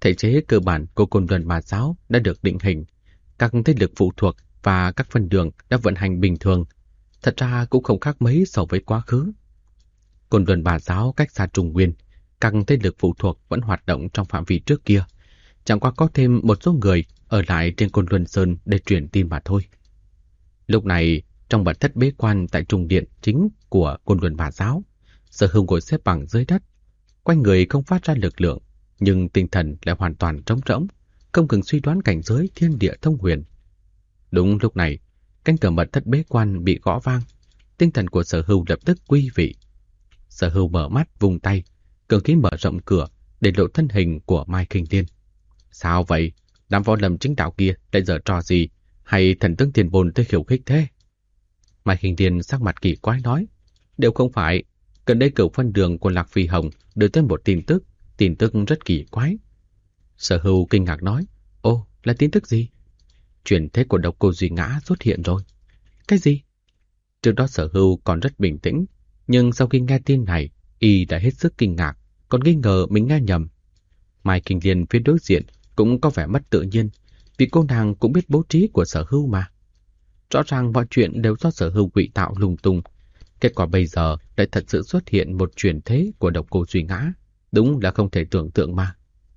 Thể chế cơ bản của Côn Luân Ma Giáo đã được định hình, các thế lực phụ thuộc và các phân đường đã vận hành bình thường, thật ra cũng không khác mấy so với quá khứ. Côn Luân Ma Giáo cách xa Trung Nguyên, các thế lực phụ thuộc vẫn hoạt động trong phạm vi trước kia, chẳng qua có thêm một số người ở lại trên Côn Luân Sơn để truyền tin mà thôi. Lúc này, trong mật thất bế quan tại trung điện chính của Côn Luân Ma Giáo, Sở Hưu ngồi xếp bằng dưới đất, quanh người không phát ra lực lượng, nhưng tinh thần lại hoàn toàn trống rỗng, không ngừng suy đoán cảnh giới thiên địa thông huyền. Đúng lúc này, cánh cửa mật thất bế quan bị gõ vang, tinh thần của Sở Hưu lập tức quy vị. Sở Hưu mở mắt vùng tay, cường khí mở rộng cửa để lộ thân hình của Mai Kinh Liên. Sao vậy? Đám võ lâm chính đạo kia lại giở trò gì? Hay thần tướng tiền bồn tới khiêu khích thế? Mai Kinh Liên sắc mặt kỳ quái nói, đều không phải. Gần đây Cửu Phân Đường của Lạc Phi Hồng đưa tới một tin tức rất kỳ quái. Sở Hưu kinh ngạc nói, ô, là tin tức gì? Chuyển thế của Độc Cô Duy Ngã xuất hiện rồi. Cái gì? Trước đó Sở Hưu còn rất bình tĩnh, nhưng sau khi nghe tin này, y đã hết sức kinh ngạc, còn nghi ngờ mình nghe nhầm. Mai Kinh Liên phía đối diện cũng có vẻ mất tự nhiên, vì cô nàng cũng biết bố trí của Sở Hưu mà. Rõ ràng mọi chuyện đều do Sở Hưu ngụy tạo lung tung. Kết quả bây giờ lại thật sự xuất hiện một chuyển thế của Độc Cô Duy Ngã, đúng là không thể tưởng tượng mà.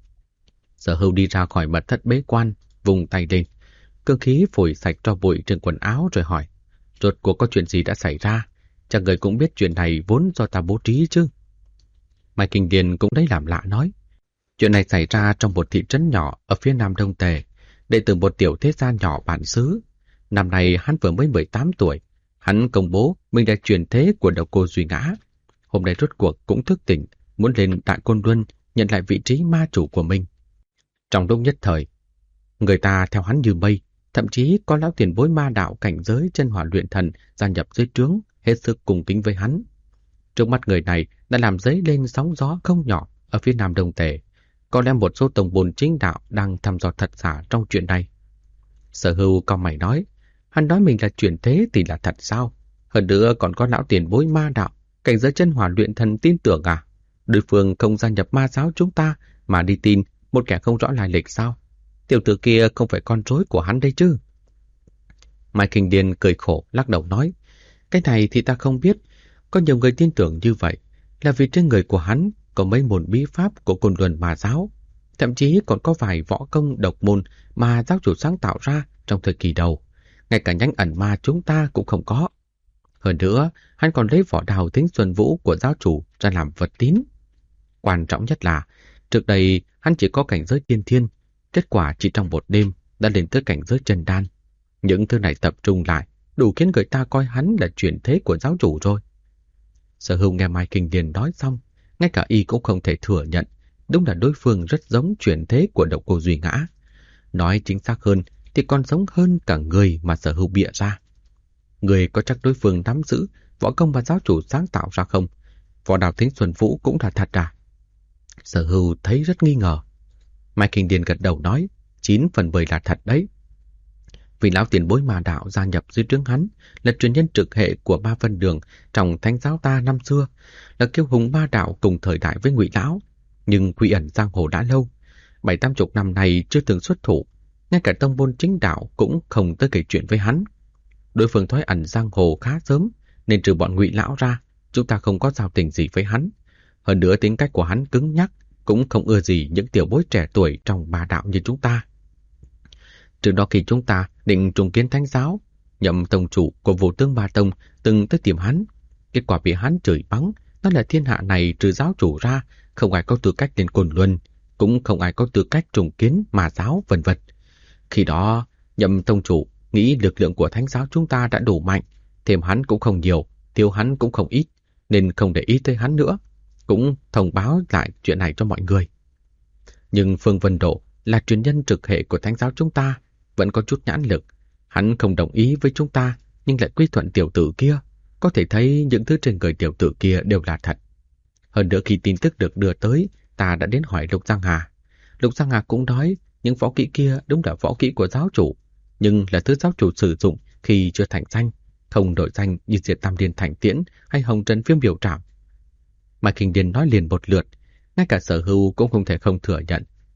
Sở Hưu đi ra khỏi mật thất bế quan, vùng tay lên, cương khí phủi sạch tro bụi trên quần áo rồi hỏi, rốt cuộc có chuyện gì đã xảy ra? Chắc người cũng biết chuyện này vốn do ta bố trí chứ. Mai Kinh Liên cũng lấy làm lạ nói, chuyện này xảy ra trong một thị trấn nhỏ ở phía nam Đông Tề, đệ tử một tiểu thế gia nhỏ bản xứ. Năm nay hắn vừa mới 18 tuổi, hắn công bố mình đã chuyển thế của Độc Cô Duy Ngã. Hôm nay rốt cuộc cũng thức tỉnh, muốn lên Đại Côn Luân nhận lại vị trí ma chủ của mình. Trong lúc nhất thời, người ta theo hắn như mây, thậm chí có lão tiền bối ma đạo cảnh giới chân hỏa luyện thần gia nhập dưới trướng, hết sức cung kính với hắn. Trước mắt người này đã làm dấy lên sóng gió không nhỏ ở phía nam Đông Tề. Có lẽ một số tổng bồn chính đạo đang thăm dò thật giả trong chuyện này. Sở Hưu cau mày nói, hắn nói mình là chuyển thế thì là thật sao? Hơn nữa còn có lão tiền bối ma đạo, cảnh giới chân hỏa luyện thần tin tưởng à? Đối phương không gia nhập ma giáo chúng ta mà đi tin một kẻ không rõ lai lịch sao? Tiểu tử kia không phải con rối của hắn đây chứ? Mai Kinh Liên cười khổ lắc đầu nói, cái này thì ta không biết. Có nhiều người tin tưởng như vậy là vì trên người của hắn có mấy môn bí pháp của Côn Luân Ma Giáo, thậm chí còn có vài võ công độc môn mà giáo chủ sáng tạo ra trong thời kỳ đầu. Ngay cả nhánh ẩn ma chúng ta cũng không có. Hơn nữa, hắn còn lấy võ đào Thính Xuân Vũ của giáo chủ ra làm vật tín. Quan trọng nhất là, trước đây hắn chỉ có cảnh giới tiên thiên, kết quả chỉ trong một đêm đã lên tới cảnh giới chân đan. Những thứ này tập trung lại, đủ khiến người ta coi hắn là chuyển thế của giáo chủ rồi. Sở Hưu nghe Mai Kinh Liên nói xong, ngay cả y cũng không thể thừa nhận, đúng là đối phương rất giống chuyển thế của Độc Cô Duy Ngã. Nói chính xác hơn thì còn giống hơn cả người mà Sở Hưu bịa ra. Người có chắc đối phương nắm giữ võ công mà giáo chủ sáng tạo ra không? Võ đào Thính Xuân Vũ cũng là thật à? Sở Hưu thấy rất nghi ngờ. Mai Kinh Liên gật đầu nói, 9 phần 10 là thật đấy. Vì lão tiền bối ma đạo gia nhập dưới trướng hắn là truyền nhân trực hệ của ba phân đường trong thánh giáo ta năm xưa, là kiêu hùng ma đạo cùng thời đại với Ngụy lão, nhưng quy ẩn giang hồ đã lâu, 70-80 năm này chưa từng xuất thủ, ngay cả tông môn chính đạo cũng không tới kể chuyện với hắn. Đối phương thoái ẩn giang hồ khá sớm, nên trừ bọn Ngụy lão ra, chúng ta không có giao tình gì với hắn. Hơn nữa tính cách của hắn cứng nhắc, cũng không ưa gì những tiểu bối trẻ tuổi trong ma đạo như chúng ta. Trước đó khi chúng ta định trùng kiến thánh giáo, nhậm tông chủ của Vô Tướng Ba Tông từng tới tìm hắn. Kết quả bị hắn chửi bắn, nói là thiên hạ này trừ giáo chủ ra, không ai có tư cách lên Côn Luân, cũng không ai có tư cách trùng kiến ma giáo vân vân. Khi đó, nhậm tông chủ nghĩ lực lượng của thánh giáo chúng ta đã đủ mạnh, thêm hắn cũng không nhiều, thiếu hắn cũng không ít, nên không để ý tới hắn nữa, cũng thông báo lại chuyện này cho mọi người. Nhưng Phương Vân Độ là truyền nhân trực hệ của thánh giáo chúng ta, vẫn có chút nhãn lực. Hắn không đồng ý với chúng ta, nhưng lại quy thuận tiểu tử kia. Có thể thấy những thứ trên người tiểu tử kia đều là thật. Hơn nữa khi tin tức được đưa tới, ta đã đến hỏi Lục Giang Hà. Lục Giang Hà cũng nói những võ kỹ kia đúng là võ kỹ của giáo chủ, nhưng là thứ giáo chủ sử dụng khi chưa thành danh, không đổi danh như Diệt Tam Liên Thành Tiễn hay Hồng Trần Phiêm Biểu Trảm. Mà Kinh Điền nói liền một lượt, ngay cả Sở Hưu cũng không thể không thừa nhận,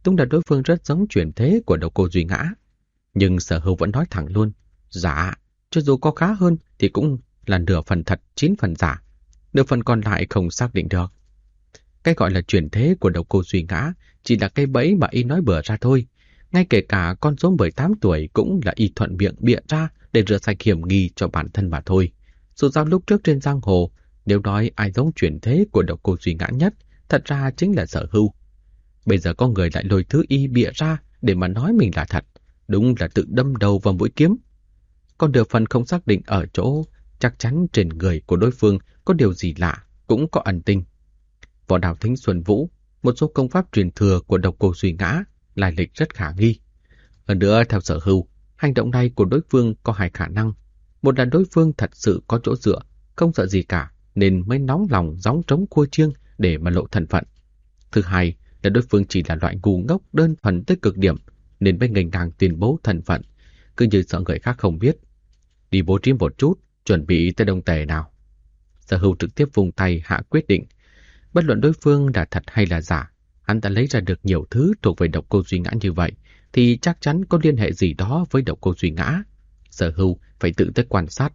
Đúng là đối phương rất giống chuyển thế của Độc Cô Duy Ngã. Nhưng Sở Hưu vẫn nói thẳng luôn. Dạ, cho dù có khá hơn thì cũng là nửa phần thật, 9 phần giả. Nửa phần còn lại không xác định được. Cái gọi là chuyển thế của Độc Cô Duy Ngã chỉ là cái bẫy mà y nói bừa ra thôi. Ngay kể cả con số 18 tuổi cũng là y thuận miệng bịa ra để rửa sạch hiểm nghi cho bản thân mà thôi. Dù sao lúc trước trên giang hồ, nếu nói ai giống chuyển thế của Độc Cô Duy Ngã nhất, thật ra chính là Sở Hưu. Bây giờ có người lại lôi thứ y bịa ra để mà nói mình là thật, đúng là tự đâm đầu vào mũi kiếm. Còn được phần không xác định ở chỗ, chắc chắn trên người của đối phương có điều gì lạ, cũng có ẩn tình. Võ đạo Thính Xuân Vũ, một số công pháp truyền thừa của Độc Cô Duy Ngã, lai lịch rất khả nghi. Hơn nữa, theo Sở Hưu, hành động này của đối phương có hai khả năng. Một là đối phương thật sự có chỗ dựa, không sợ gì cả, nên mới nóng lòng gióng trống cua chiêng để mà lộ thân phận. Thứ hai là đối phương chỉ là loại ngu ngốc đơn thuần tới cực điểm, nên mới ngành ngang tuyên bố thân phận, cứ như sợ người khác không biết. Đi bố trí một chút, chuẩn bị tới Đông Tề nào. Sở Hưu trực tiếp vùng tay hạ quyết định. Bất luận đối phương là thật hay là giả, hắn đã lấy ra được nhiều thứ thuộc về Độc Cô Duy Ngã như vậy, thì chắc chắn có liên hệ gì đó với Độc Cô Duy Ngã. Sở Hưu phải tự tới quan sát.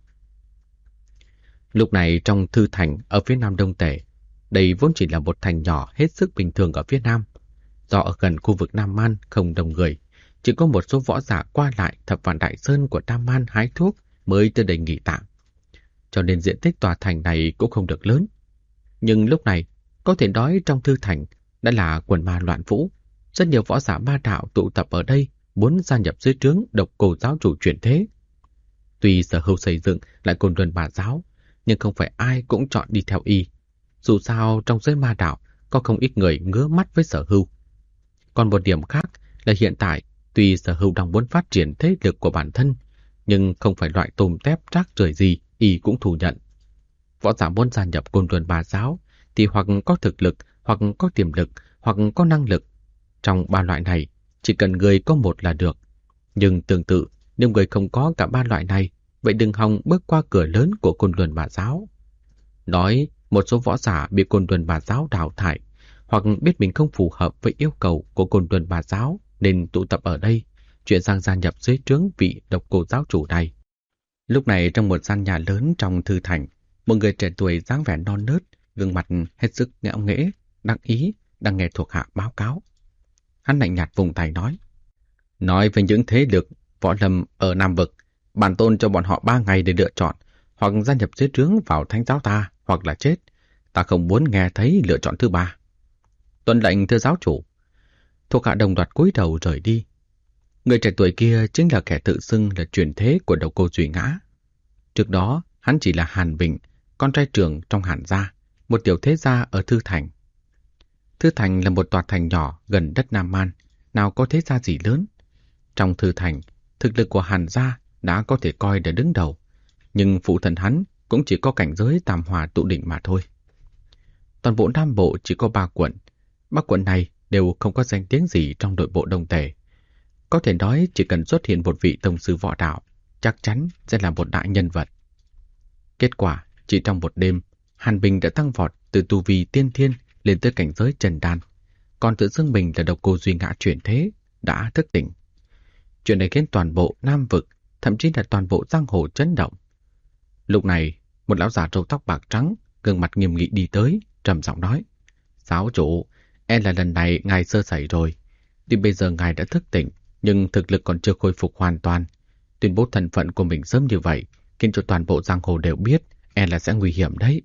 Lúc này trong Thư Thành ở phía nam Đông Tề, đây vốn chỉ là một thành nhỏ hết sức bình thường ở phía nam. Do ở gần khu vực Nam Man không đông người, chỉ có một số võ giả qua lại Thập Vạn Đại Sơn của Nam Man hái thuốc mới tới đây nghỉ tạm. Cho nên diện tích tòa thành này cũng không được lớn. Nhưng lúc này, có thể nói trong Thư Thành đã là quần ma loạn vũ. Rất nhiều võ giả ma đạo tụ tập ở đây muốn gia nhập dưới trướng Độc Cô giáo chủ chuyển thế. Tuy Sở Hưu xây dựng lại Côn Luân Bà giáo, nhưng không phải ai cũng chọn đi theo y. Dù sao trong giới ma đạo có không ít người ngứa mắt với Sở Hưu. Còn một điểm khác là hiện tại tuy Sở Hưu đang muốn phát triển thế lực của bản thân, nhưng không phải loại tôm tép rác rưởi gì y cũng thừa nhận. Võ giả muốn gia nhập Côn Luân Bà giáo thì hoặc có thực lực, hoặc có tiềm lực, hoặc có năng lực. Trong ba loại này, chỉ cần người có một là được. Nhưng tương tự, nếu người không có cả ba loại này, vậy đừng hòng bước qua cửa lớn của Côn Luân Bà giáo. Nói một số võ giả bị Côn Luân Bà giáo đào thải, hoặc biết mình không phù hợp với yêu cầu của Côn Luân Bà giáo nên tụ tập ở đây, chuyển sang gia nhập dưới trướng vị Độc Cô giáo chủ này. Lúc này trong một gian nhà lớn trong Thư Thành, một người trẻ tuổi dáng vẻ non nớt, gương mặt hết sức ngạo nghễ, đắc ý, đang nghe thuộc hạ báo cáo. Hắn lạnh nhạt vùng tay nói về những thế lực võ lâm ở Nam Vực, bản tôn cho bọn họ 3 ngày để lựa chọn, hoặc gia nhập dưới trướng vào Thánh giáo ta, hoặc là chết. Ta không muốn nghe thấy lựa chọn thứ ba. Tuân lệnh thưa giáo chủ. Thuộc hạ đồng loạt cúi đầu rời đi. Người trẻ tuổi kia chính là kẻ tự xưng là truyền thế của Độc Cô Duy Ngã. Trước đó, hắn chỉ là Hàn Bình, con trai trưởng trong Hàn gia, một tiểu thế gia ở Thư Thành. Thư Thành là một tòa thành nhỏ gần đất Nam Man, nào có thế gia gì lớn. Trong Thư Thành, thực lực của Hàn gia đã có thể coi là đứng đầu, nhưng phụ thân hắn cũng chỉ có cảnh giới tam hòa tụ đỉnh mà thôi. Toàn bộ Nam Bộ chỉ có 3 quận. 3 quận này đều không có danh tiếng gì trong nội bộ Đông Tề. Có thể nói chỉ cần xuất hiện một vị tông sư võ đạo, chắc chắn sẽ là một đại nhân vật. Kết quả, chỉ trong một đêm, Hàn Bình đã tăng vọt từ tu vi tiên thiên lên tới cảnh giới trần đan, còn tự xưng mình là Độc Cô Duy Ngã chuyển thế, đã thức tỉnh. Chuyện này khiến toàn bộ Nam Vực, thậm chí là toàn bộ giang hồ chấn động. Lúc này, một lão già râu tóc bạc trắng, gương mặt nghiêm nghị đi tới, trầm giọng nói: "Giáo chủ, là lần này ngài sơ sẩy rồi. Tuy bây giờ ngài đã thức tỉnh, nhưng thực lực còn chưa khôi phục hoàn toàn. Tuyên bố thân phận của mình sớm như vậy, khiến cho toàn bộ giang hồ đều biết, là sẽ nguy hiểm đấy."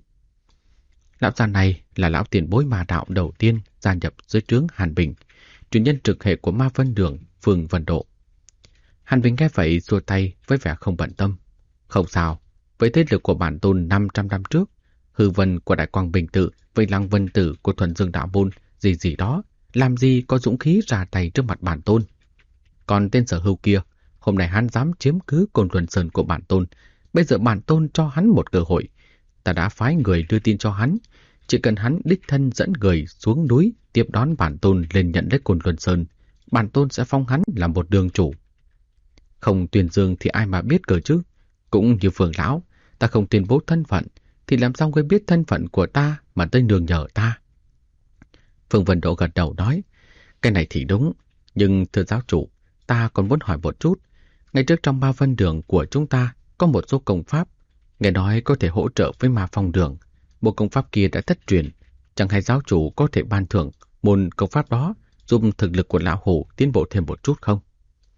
Lão già này là lão tiền bối ma đạo đầu tiên gia nhập dưới trướng Hàn Bình, truyền nhân trực hệ của Ma Vân Đường, phường Vân Độ. Hàn Bình nghe vậy xua tay với vẻ không bận tâm. Không sao, với thế lực của bản tôn 500 năm trước, hư vân của Đại Quang Bình Tự với Lăng Vân Tử của Thuần Dương Đạo Môn gì đó, làm gì có dũng khí ra tay trước mặt bản tôn. Còn tên Sở Hưu kia, hôm nay hắn dám chiếm cứ Côn Luân Sơn của bản tôn, bây giờ bản tôn cho hắn một cơ hội. Ta đã phái người đưa tin cho hắn, chỉ cần hắn đích thân dẫn người xuống núi tiếp đón bản tôn lên nhận lấy Côn Luân Sơn, bản tôn sẽ phong hắn làm một đường chủ. Không tuyên dương thì ai mà biết cơ chứ? Cũng như Phương lão, ta không tuyên bố thân phận, thì làm sao ngươi biết thân phận của ta mà tới nương nhờ ta? Phương Vân Độ gật đầu nói, Cái này thì đúng, nhưng thưa giáo chủ, ta còn muốn hỏi một chút. Ngay trước trong Ma Vân Đường của chúng ta có một số công pháp, nghe nói có thể hỗ trợ với Ma Phong Đường. Bộ công pháp kia đã thất truyền, chẳng hay giáo chủ có thể ban thưởng môn công pháp đó giúp thực lực của lão hổ tiến bộ thêm một chút không?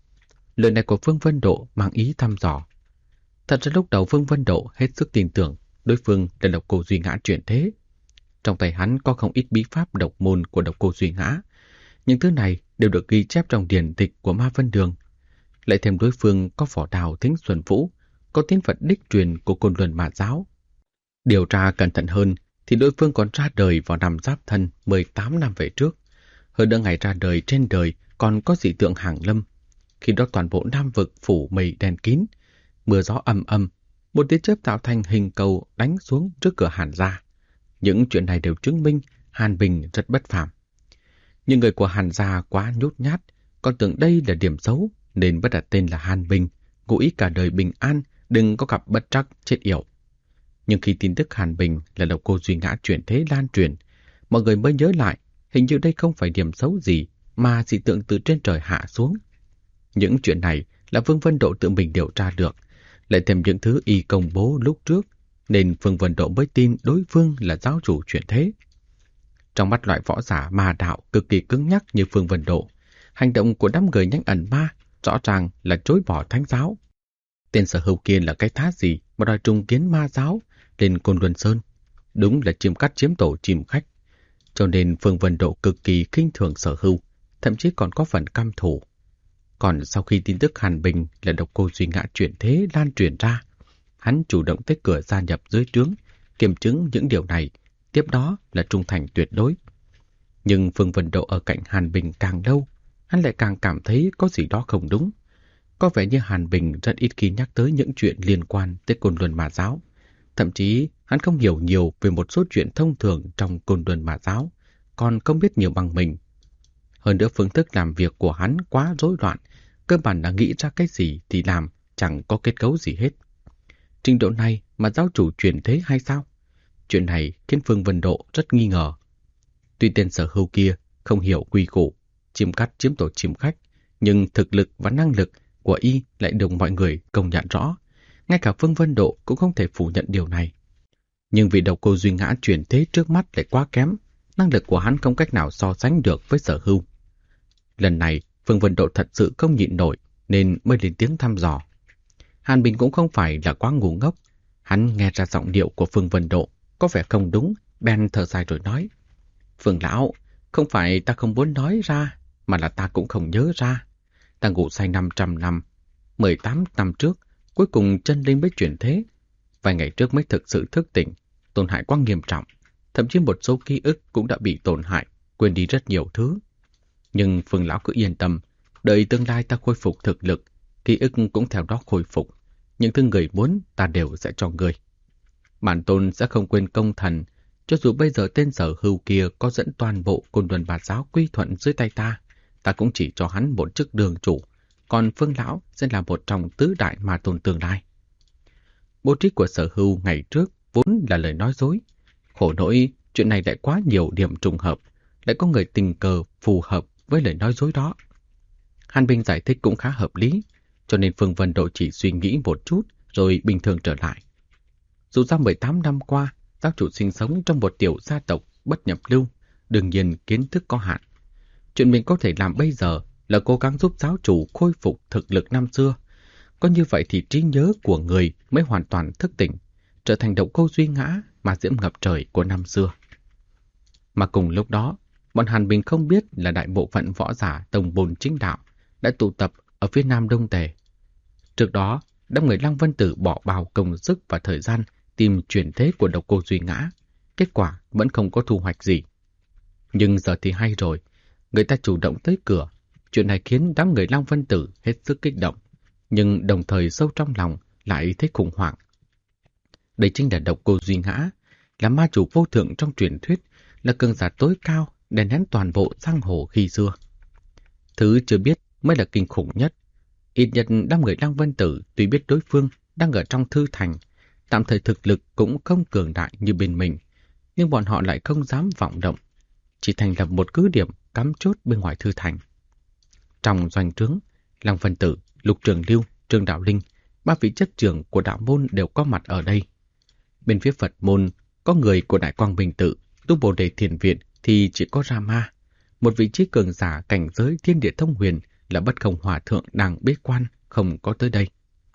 Lời này của Phương Vân Độ mang ý thăm dò. Thật ra lúc đầu Phương Vân Độ hết sức tin tưởng đối phương là độc cô Duy Ngã chuyển thế. Trong tay hắn có không ít bí pháp độc môn của độc cô Duy Ngã. Những thứ này đều được ghi chép trong điển tịch của Ma Vân Đường. Lại thêm đối phương có Phỏ Đào Thính Xuân Vũ, có tín vật đích truyền của Côn Luân Ma Giáo. Điều tra cẩn thận hơn thì đối phương còn ra đời vào năm Giáp Thân 18 năm về trước. Hơn nữa ngày ra đời trên đời còn có dị tượng hàng lâm. Khi đó toàn bộ Nam Vực phủ mây đen kín, mưa gió ầm ầm, một tia chớp tạo thành hình cầu đánh xuống trước cửa Hàn gia. Những chuyện này đều chứng minh Hàn Bình rất bất phàm. Nhưng người của Hàn gia quá nhút nhát, còn tưởng đây là điểm xấu nên bất đặt tên là Hàn Bình, cố ý cả đời bình an, đừng có gặp bất trắc chết yểu. Nhưng khi tin tức Hàn Bình là độc cô Duy Ngã chuyển thế lan truyền, mọi người mới nhớ lại hình như đây không phải điểm xấu gì mà dị tượng từ trên trời hạ xuống. Những chuyện này là Phương Vân Độ tự mình điều tra được, lại thêm những thứ y công bố lúc trước, nên Phương Vân Độ mới tin đối phương là giáo chủ chuyển thế. Trong mắt loại võ giả ma đạo cực kỳ cứng nhắc như Phương Vân Độ, hành động của đám người nhánh ẩn ma rõ ràng là chối bỏ thánh giáo. Tên Sở Hưu kia là cái thá gì mà đòi trùng kiến ma giáo lên Côn Luân Sơn, đúng là chim cắt chiếm tổ chim khách. Cho nên Phương Vân Độ cực kỳ khinh thường Sở Hưu, thậm chí còn có phần căm thù. Còn sau khi tin tức Hàn Bình là độc cô Duy Ngã chuyển thế lan truyền ra, hắn chủ động tới cửa gia nhập dưới trướng, kiểm chứng những điều này, tiếp đó là trung thành tuyệt đối. Nhưng Phương Vân Độ ở cạnh Hàn Bình càng lâu, hắn lại càng cảm thấy có gì đó không đúng. Có vẻ như Hàn Bình rất ít khi nhắc tới những chuyện liên quan tới Côn Luân Ma Giáo. Thậm chí hắn không hiểu nhiều về một số chuyện thông thường trong Côn Luân Ma Giáo, còn không biết nhiều bằng mình. Hơn nữa phương thức làm việc của hắn quá rối loạn, cơ bản là nghĩ ra cái gì thì làm, chẳng có kết cấu gì hết. Trình độ này mà giáo chủ chuyển thế hay sao? Chuyện này khiến Phương Vân Độ rất nghi ngờ. Tuy tên Sở Hưu kia không hiểu quy củ, chim cắt chiếm tổ chim khách, nhưng thực lực và năng lực của y lại được mọi người công nhận rõ. Ngay cả Phương Vân Độ cũng không thể phủ nhận điều này. Nhưng vì độc cô Duy Ngã chuyển thế trước mắt lại quá kém, năng lực của hắn không cách nào so sánh được với Sở Hưu. Lần này, Phương Vân Độ thật sự không nhịn nổi nên mới lên tiếng thăm dò. Hàn Bình cũng không phải là quá ngu ngốc. Hắn nghe ra giọng điệu của Phương Vân Độ có vẻ không đúng, bèn thở dài rồi nói: Phương lão, không phải ta không muốn nói ra, mà là ta cũng không nhớ ra. Ta ngủ say 500 năm, 18 năm trước, cuối cùng chân linh mới chuyển thế. Vài ngày trước mới thực sự thức tỉnh, tổn hại quá nghiêm trọng. Thậm chí một số ký ức cũng đã bị tổn hại, quên đi rất nhiều thứ. Nhưng Phương lão cứ yên tâm, đợi tương lai ta khôi phục thực lực, ký ức cũng theo đó khôi phục. Những thứ người muốn ta đều sẽ cho người. Bản tôn sẽ không quên công thần, cho dù bây giờ tên Sở Hưu kia có dẫn toàn bộ Côn Luân Ma Giáo quy thuận dưới tay ta cũng chỉ cho hắn một chức đường chủ, còn Phương lão sẽ là một trong tứ đại ma tôn tương lai. Bố trí của Sở Hưu ngày trước vốn là lời nói dối. Khổ nỗi chuyện này lại quá nhiều điểm trùng hợp, lại có người tình cờ phù hợp với lời nói dối đó. Hàn Bình giải thích cũng khá hợp lý, cho nên Phương Vân Độ chỉ suy nghĩ một chút rồi bình thường trở lại. Dù sao 18 năm qua, giáo chủ sinh sống trong một tiểu gia tộc bất nhập lưu, đương nhiên kiến thức có hạn. Chuyện mình có thể làm bây giờ là cố gắng giúp giáo chủ khôi phục thực lực năm xưa. Có như vậy thì trí nhớ của người mới hoàn toàn thức tỉnh, trở thành độc cô Duy Ngã mà diễm ngập trời của năm xưa. Mà cùng lúc đó, bọn Hàn Bình không biết là đại bộ phận võ giả tông bồn chính đạo đã tụ tập ở phía nam Đông Tề. Trước đó, đám người Lăng Vân Tử bỏ bao công sức và thời gian tìm chuyển thế của độc cô Duy Ngã. Kết quả vẫn không có thu hoạch gì. Nhưng giờ thì hay rồi, người ta chủ động tới cửa. Chuyện này khiến đám người Lăng Vân Tử hết sức kích động, nhưng đồng thời sâu trong lòng lại thấy khủng hoảng. Đây chính là độc cô Duy Ngã, là ma chủ vô thượng trong truyền thuyết, là cường giả tối cao đè nén toàn bộ giang hồ khi xưa. Thứ chưa biết mới là kinh khủng nhất. Ít nhất đám người Lăng Vân Tử tuy biết đối phương đang ở trong thư thành, tạm thời thực lực cũng không cường đại như bên mình, nhưng bọn họ lại không dám vọng động, chỉ thành lập một cứ điểm cắm chốt bên ngoài thư thành. Trong doanh trướng, Lăng Vân Tử, Lục Trường Lưu, Trương Đạo Linh, ba vị chấp trưởng của đạo môn đều có mặt ở đây. Bên phía Phật môn, có người của Đại Quang Minh Tự, Tu Bồ Đề Thiền Viện thì chỉ có Rama, một vị trí cường giả cảnh giới thiên địa thông huyền là Bất Không Hòa Thượng đang bế quan, không có tới đây.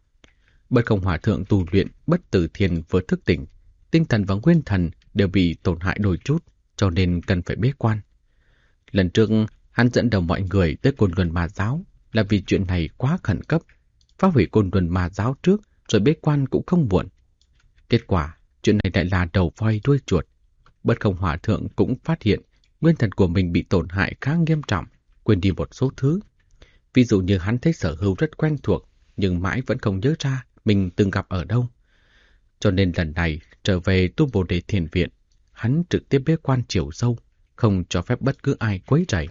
Bất Không Hòa Thượng tu luyện Bất Tử Thiền vừa thức tỉnh, tinh thần và nguyên thần đều bị tổn hại đôi chút, cho nên cần phải bế quan. Lần trước, hắn dẫn đầu mọi người tới Côn Luân Ma Giáo là vì chuyện này quá khẩn cấp, phá hủy Côn Luân Ma Giáo trước rồi bế quan cũng không muộn. Kết quả, chuyện này lại là đầu voi đuôi chuột. Bất Không Hòa Thượng cũng phát hiện nguyên thần của mình bị tổn hại khá nghiêm trọng, quên đi một số thứ. Ví dụ như hắn thấy Sở Hưu rất quen thuộc, nhưng mãi vẫn không nhớ ra mình từng gặp ở đâu. Cho nên lần này trở về Tu Bồ Đề Thiền Viện, hắn trực tiếp bế quan chiều sâu, không cho phép bất cứ ai quấy rầy.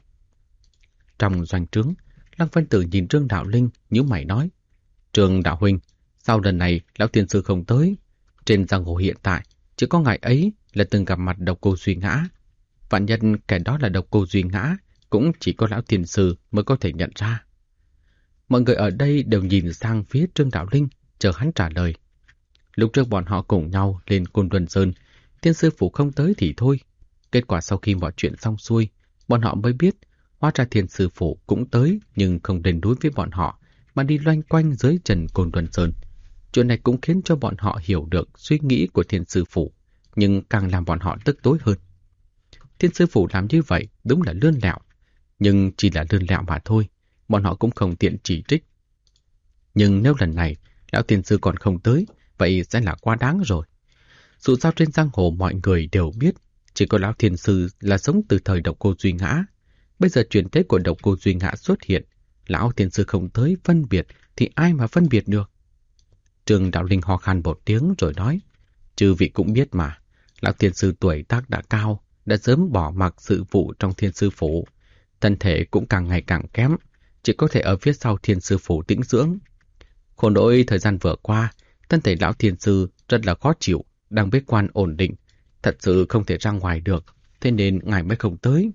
Trong doanh trướng, Lăng Vân Tử nhìn Trương Đạo Linh nhíu mày nói: Trương Đạo Huynh, sao lần này lão tiền sư không tới? Trên giang hồ hiện tại, chỉ có ngài ấy là từng gặp mặt Độc Cô Duy Ngã. Vạn nhân kẻ đó là Độc Cô Duy Ngã, cũng chỉ có lão tiền sư mới có thể nhận ra. Mọi người ở đây đều nhìn sang phía Trương Đạo Linh, chờ hắn trả lời. Lúc trước bọn họ cùng nhau lên Côn Luân Sơn, tiên sư phụ không tới thì thôi. Kết quả sau khi mọi chuyện xong xuôi, bọn họ mới biết, hóa ra thiên sư phụ cũng tới nhưng không đến đối với bọn họ, mà đi loanh quanh dưới chân Côn Luân Sơn. Chuyện này cũng khiến cho bọn họ hiểu được suy nghĩ của thiên sư phụ, nhưng càng làm bọn họ tức tối hơn. Thiên sư phụ làm như vậy đúng là lươn lẹo, nhưng chỉ là lươn lẹo mà thôi, bọn họ cũng không tiện chỉ trích. Nhưng nếu lần này lão tiên sư còn không tới, vậy sẽ là quá đáng rồi. Dù sao trên giang hồ mọi người đều biết, chỉ có lão thiên sư là sống từ thời Độc Cô Duy Ngã. Bây giờ chuyển thế của Độc Cô Duy Ngã xuất hiện, lão thiên sư không tới phân biệt thì ai mà phân biệt được? Trương Đạo Linh ho khan một tiếng rồi nói: Chư vị cũng biết mà, lão thiên sư tuổi tác đã cao, đã sớm bỏ mặc sự vụ trong thiên sư phủ, thân thể cũng càng ngày càng kém, chỉ có thể ở phía sau thiên sư phủ tĩnh dưỡng. Khổ nỗi thời gian vừa qua, thân thể lão thiên sư rất là khó chịu, đang bế quan ổn định, thật sự không thể ra ngoài được, thế nên ngài mới không tới.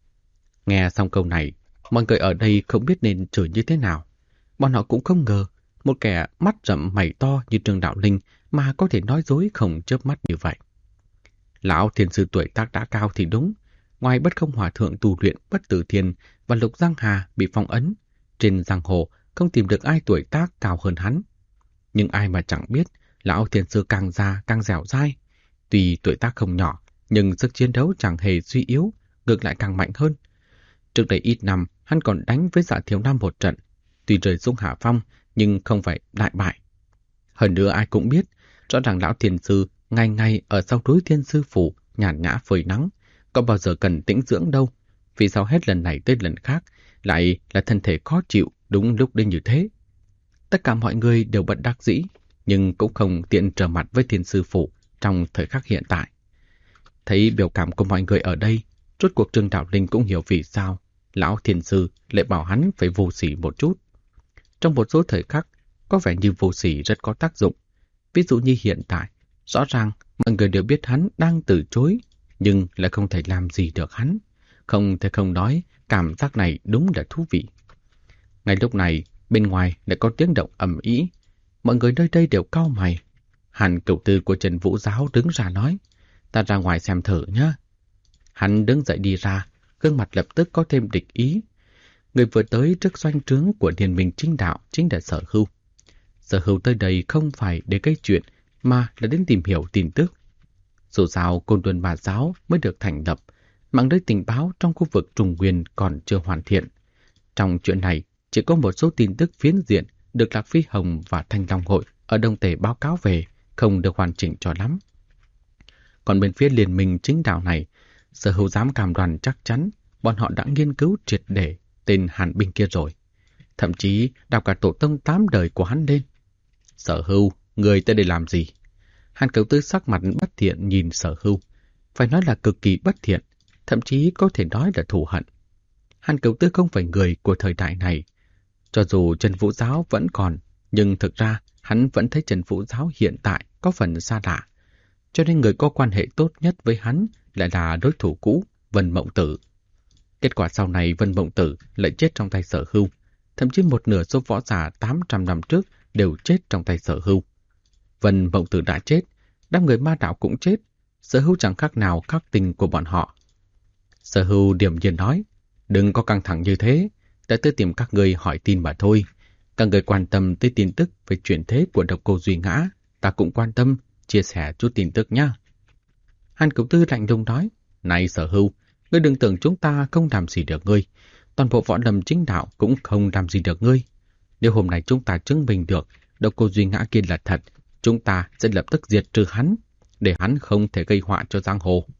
Nghe xong câu này, mọi người ở đây không biết nên chửi như thế nào. Bọn họ cũng không ngờ, một kẻ mắt rậm mày to như Trương Đạo Linh mà có thể nói dối không chớp mắt như vậy. Lão thiên sư tuổi tác đã cao thì đúng, ngoài Bất Không Hòa Thượng tu luyện Bất Tử Thiền và Lục Giang Hà bị phong ấn, trên giang hồ không tìm được ai tuổi tác cao hơn hắn. Nhưng ai mà chẳng biết, lão thiên sư càng già càng dẻo dai. Tuy tuổi tác không nhỏ, nhưng sức chiến đấu chẳng hề suy yếu, ngược lại càng mạnh hơn. Trước đây ít năm, hắn còn đánh với Dạ Thiếu Nam một trận. Tuy rơi xuống hạ phong, nhưng không phải đại bại. Hơn nữa ai cũng biết, rõ ràng lão thiên sư ngày ngày ở sau núi thiên sư phủ nhàn nhã phơi nắng, có bao giờ cần tĩnh dưỡng đâu. Vì sao hết lần này tới lần khác lại là thân thể khó chịu đúng lúc đến như thế? Tất cả mọi người đều bất đắc dĩ, nhưng cũng không tiện trở mặt với thiên sư phụ trong thời khắc hiện tại. Thấy biểu cảm của mọi người ở đây, rốt cuộc Trương Đạo Linh cũng hiểu vì sao lão thiên sư lại bảo hắn phải vô sỉ một chút. Trong một số thời khắc, có vẻ như vô sỉ rất có tác dụng. Ví dụ như hiện tại, rõ ràng mọi người đều biết hắn đang từ chối, nhưng lại không thể làm gì được hắn. Không thể không nói, cảm giác này đúng là thú vị. Ngay lúc này, bên ngoài lại có tiếng động ầm ĩ. Mọi người nơi đây đều cau mày. Hàn Cửu Tư của Trần Vũ Giáo đứng ra nói: Ta ra ngoài xem thử nhé. Hắn đứng dậy đi ra, gương mặt lập tức có thêm địch ý. Người vừa tới trước doanh trướng của Liên Minh Chính Đạo chính là Sở Hưu. Sở Hưu tới đây không phải để gây chuyện, mà là đến tìm hiểu tin tức. Dù sao Côn Luân Ma Giáo mới được thành lập, mạng lưới tình báo trong khu vực Trung Nguyên còn chưa hoàn thiện. Trong chuyện này, chỉ có một số tin tức phiến diện được Lạc Phi Hồng và Thanh Long Hội ở Đông Tề báo cáo về, không được hoàn chỉnh cho lắm. Còn bên phía Liên Minh Chính Đạo này, Sở Hưu dám cam đoan chắc chắn bọn họ đã nghiên cứu triệt để tên Hàn binh kia rồi. Thậm chí đào cả tổ tông 8 đời của hắn lên. Sở Hưu, người tới đây làm gì? Hàn Cửu Tư sắc mặt bất thiện nhìn Sở Hưu. Phải nói là cực kỳ bất thiện, thậm chí có thể nói là thù hận. Hàn Cửu Tư không phải người của thời đại này. Cho dù Trần Vũ Giáo vẫn còn, nhưng thực ra hắn vẫn thấy Trần Vũ Giáo hiện tại có phần xa lạ. Cho nên người có quan hệ tốt nhất với hắn lại là đối thủ cũ, Vân Mộng Tử. Kết quả sau này Vân Mộng Tử lại chết trong tay Sở Hưu, thậm chí một nửa số võ giả 800 năm trước đều chết trong tay Sở Hưu. Vân Mộng Tử đã chết, đám người ma đạo cũng chết, Sở Hưu chẳng khác nào khắc tinh của bọn họ. Sở Hưu điềm nhiên nói, đừng có căng thẳng như thế, đã tới tìm các người hỏi tin mà thôi. Các người quan tâm tới tin tức về chuyển thế của độc cô Duy Ngã, ta cũng quan tâm, chia sẻ chút tin tức nhé. Hàn Cửu Tư lạnh lùng nói, này Sở Hưu, ngươi đừng tưởng chúng ta không làm gì được ngươi, toàn bộ võ lâm chính đạo cũng không làm gì được ngươi. Nếu hôm nay chúng ta chứng minh được độc cô Duy Ngã kia là thật, chúng ta sẽ lập tức diệt trừ hắn, để hắn không thể gây họa cho giang hồ.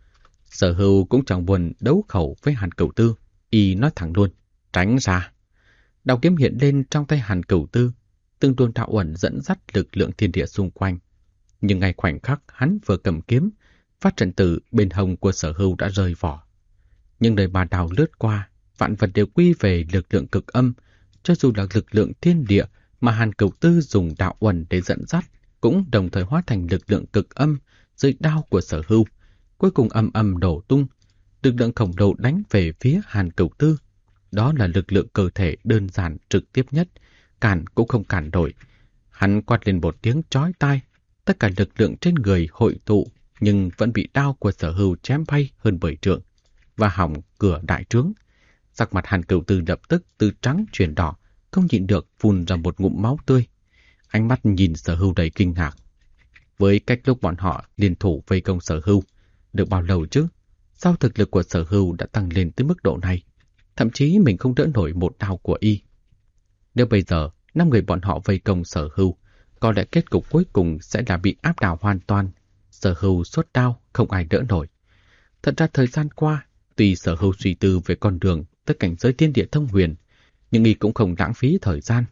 Sở Hưu cũng chẳng buồn đấu khẩu với Hàn Cửu Tư, y nói thẳng luôn, tránh ra. Đao kiếm hiện lên trong tay Hàn Cửu Tư, từng đồn đạo ẩn dẫn dắt lực lượng thiên địa xung quanh. Nhưng ngay khoảnh khắc hắn vừa cầm kiếm, phát trận tử bên hông của Sở Hưu đã rơi vỏ. Nhưng đời bà đào lướt qua, vạn vật đều quy về lực lượng cực âm, cho dù là lực lượng thiên địa mà Hàn Cửu Tư dùng đạo uẩn để dẫn dắt, cũng đồng thời hóa thành lực lượng cực âm dưới đao của Sở Hưu, cuối cùng âm âm đổ tung. Lực lượng khổng lồ đánh về phía Hàn Cửu Tư. Đó là lực lượng cơ thể đơn giản trực tiếp nhất, cản cũng không cản nổi. Hắn quát lên một tiếng chói tai, tất cả lực lượng trên người hội tụ, nhưng vẫn bị đao của Sở Hưu chém bay hơn 10 trượng, và hỏng cửa đại trướng. Sắc mặt Hàn Cửu Tư lập tức từ trắng chuyển đỏ, không nhịn được phun ra một ngụm máu tươi. Ánh mắt nhìn Sở Hưu đầy kinh ngạc. Với cách lúc bọn họ liên thủ vây công Sở Hưu, được bao lâu chứ? Sao thực lực của Sở Hưu đã tăng lên tới mức độ này? Thậm chí mình không đỡ nổi một đao của y. Nếu bây giờ 5 người bọn họ vây công Sở Hưu, có lẽ kết cục cuối cùng sẽ là bị áp đảo hoàn toàn. Sở Hưu xuất đao, không ai đỡ nổi. Thật ra thời gian qua, tuy Sở Hưu suy tư về con đường tới cảnh giới thiên địa thông huyền, nhưng y cũng không lãng phí thời gian.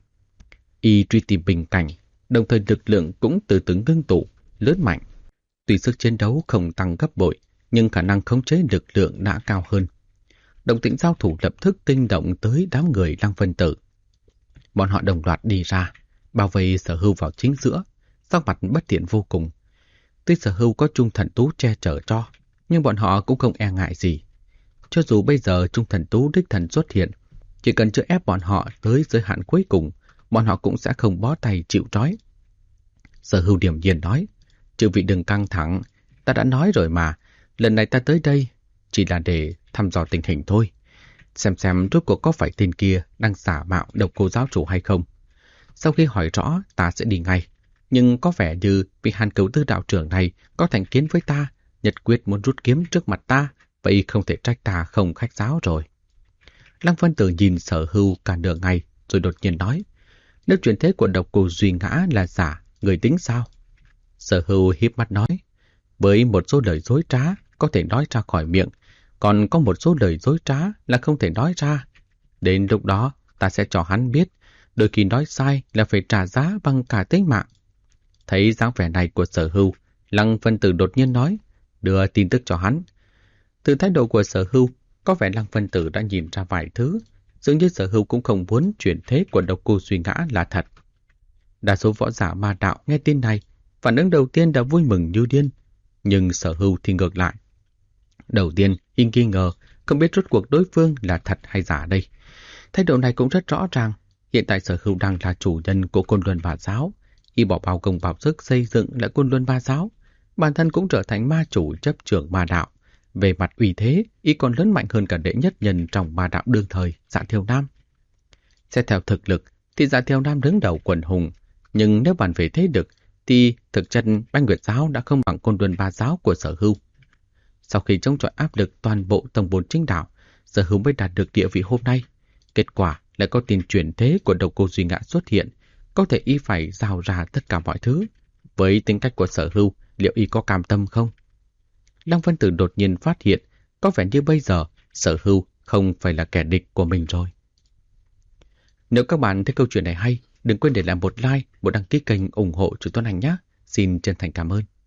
Y truy tìm bình cảnh, đồng thời lực lượng cũng từ từ ngưng tụ, lớn mạnh. Tuy sức chiến đấu không tăng gấp bội, nhưng khả năng khống chế lực lượng đã cao hơn. Động tĩnh giao thủ lập tức kinh động tới đám người Lăng Vân Tử. Bọn họ đồng loạt đi ra, bao vây Sở Hưu vào chính giữa, sắc mặt bất thiện vô cùng. Tuy Sở Hưu có Trung Thần Tú che chở cho, nhưng bọn họ cũng không e ngại gì. Cho dù bây giờ Trung Thần Tú đích thần xuất hiện, chỉ cần chưa ép bọn họ tới giới hạn cuối cùng, bọn họ cũng sẽ không bó tay chịu trói. Sở Hưu điềm nhiên nói, chư vị đừng căng thẳng, ta đã nói rồi mà, lần này ta tới đây chỉ là để thăm dò tình hình thôi. Xem rốt cuộc có phải tên kia đang giả mạo độc cô giáo chủ hay không. Sau khi hỏi rõ, ta sẽ đi ngay. Nhưng có vẻ như vị Hàn Cửu Tư đạo trưởng này có thành kiến với ta, nhất quyết muốn rút kiếm trước mặt ta, vậy không thể trách ta không khách sáo rồi. Lăng Vân Tử nhìn Sở Hưu cả nửa ngày, rồi đột nhiên nói, nếu chuyển thế của độc cô Duy Ngã là giả, người tính sao? Sở Hưu híp mắt nói, với một số lời dối trá có thể nói ra khỏi miệng, còn có một số lời dối trá là không thể nói ra. Đến lúc đó, ta sẽ cho hắn biết, đôi khi nói sai là phải trả giá bằng cả tính mạng. Thấy dáng vẻ này của Sở Hưu, Lăng Vân Tử đột nhiên nói, đưa tin tức cho hắn. Từ thái độ của Sở Hưu, có vẻ Lăng Vân Tử đã nhìn ra vài thứ, dường như Sở Hưu cũng không muốn chuyển thế của độc cô Duy Ngã là thật. Đa số võ giả ma đạo nghe tin này, phản ứng đầu tiên đã vui mừng như điên, nhưng Sở Hưu thì ngược lại. Đầu tiên, y nghi ngờ, không biết rốt cuộc đối phương là thật hay giả đây. Thái độ này cũng rất rõ ràng, hiện tại Sở Hưu đang là chủ nhân của Côn Luân Ba Giáo, y bỏ bao công bao sức xây dựng lại Côn Luân Ba Giáo, bản thân cũng trở thành ma chủ chấp trưởng ma đạo. Về mặt uy thế, y còn lớn mạnh hơn cả đệ nhất nhân trong ma đạo đương thời, Dạ Thiều Nam. Xét theo thực lực thì Dạ Thiều Nam đứng đầu quần hùng, nhưng nếu bàn về thế lực thì thực chất Bách Nguyệt Giáo đã không bằng Côn Luân Ba Giáo của Sở Hưu. Sau khi chống chọi áp lực toàn bộ tông 4 chính đạo, Sở Hưu mới đạt được địa vị hôm nay. Kết quả lại có tin chuyển thế của độc cô Duy Ngã xuất hiện, có thể y phải giao ra tất cả mọi thứ. Với tính cách của Sở Hưu, liệu y có cam tâm không? Lăng Vân Tử đột nhiên phát hiện, có vẻ như bây giờ Sở Hưu không phải là kẻ địch của mình rồi. Nếu các bạn thấy câu chuyện này hay, đừng quên để lại một like, một đăng ký kênh ủng hộ chủ Tuấn Anh nhé. Xin chân thành cảm ơn.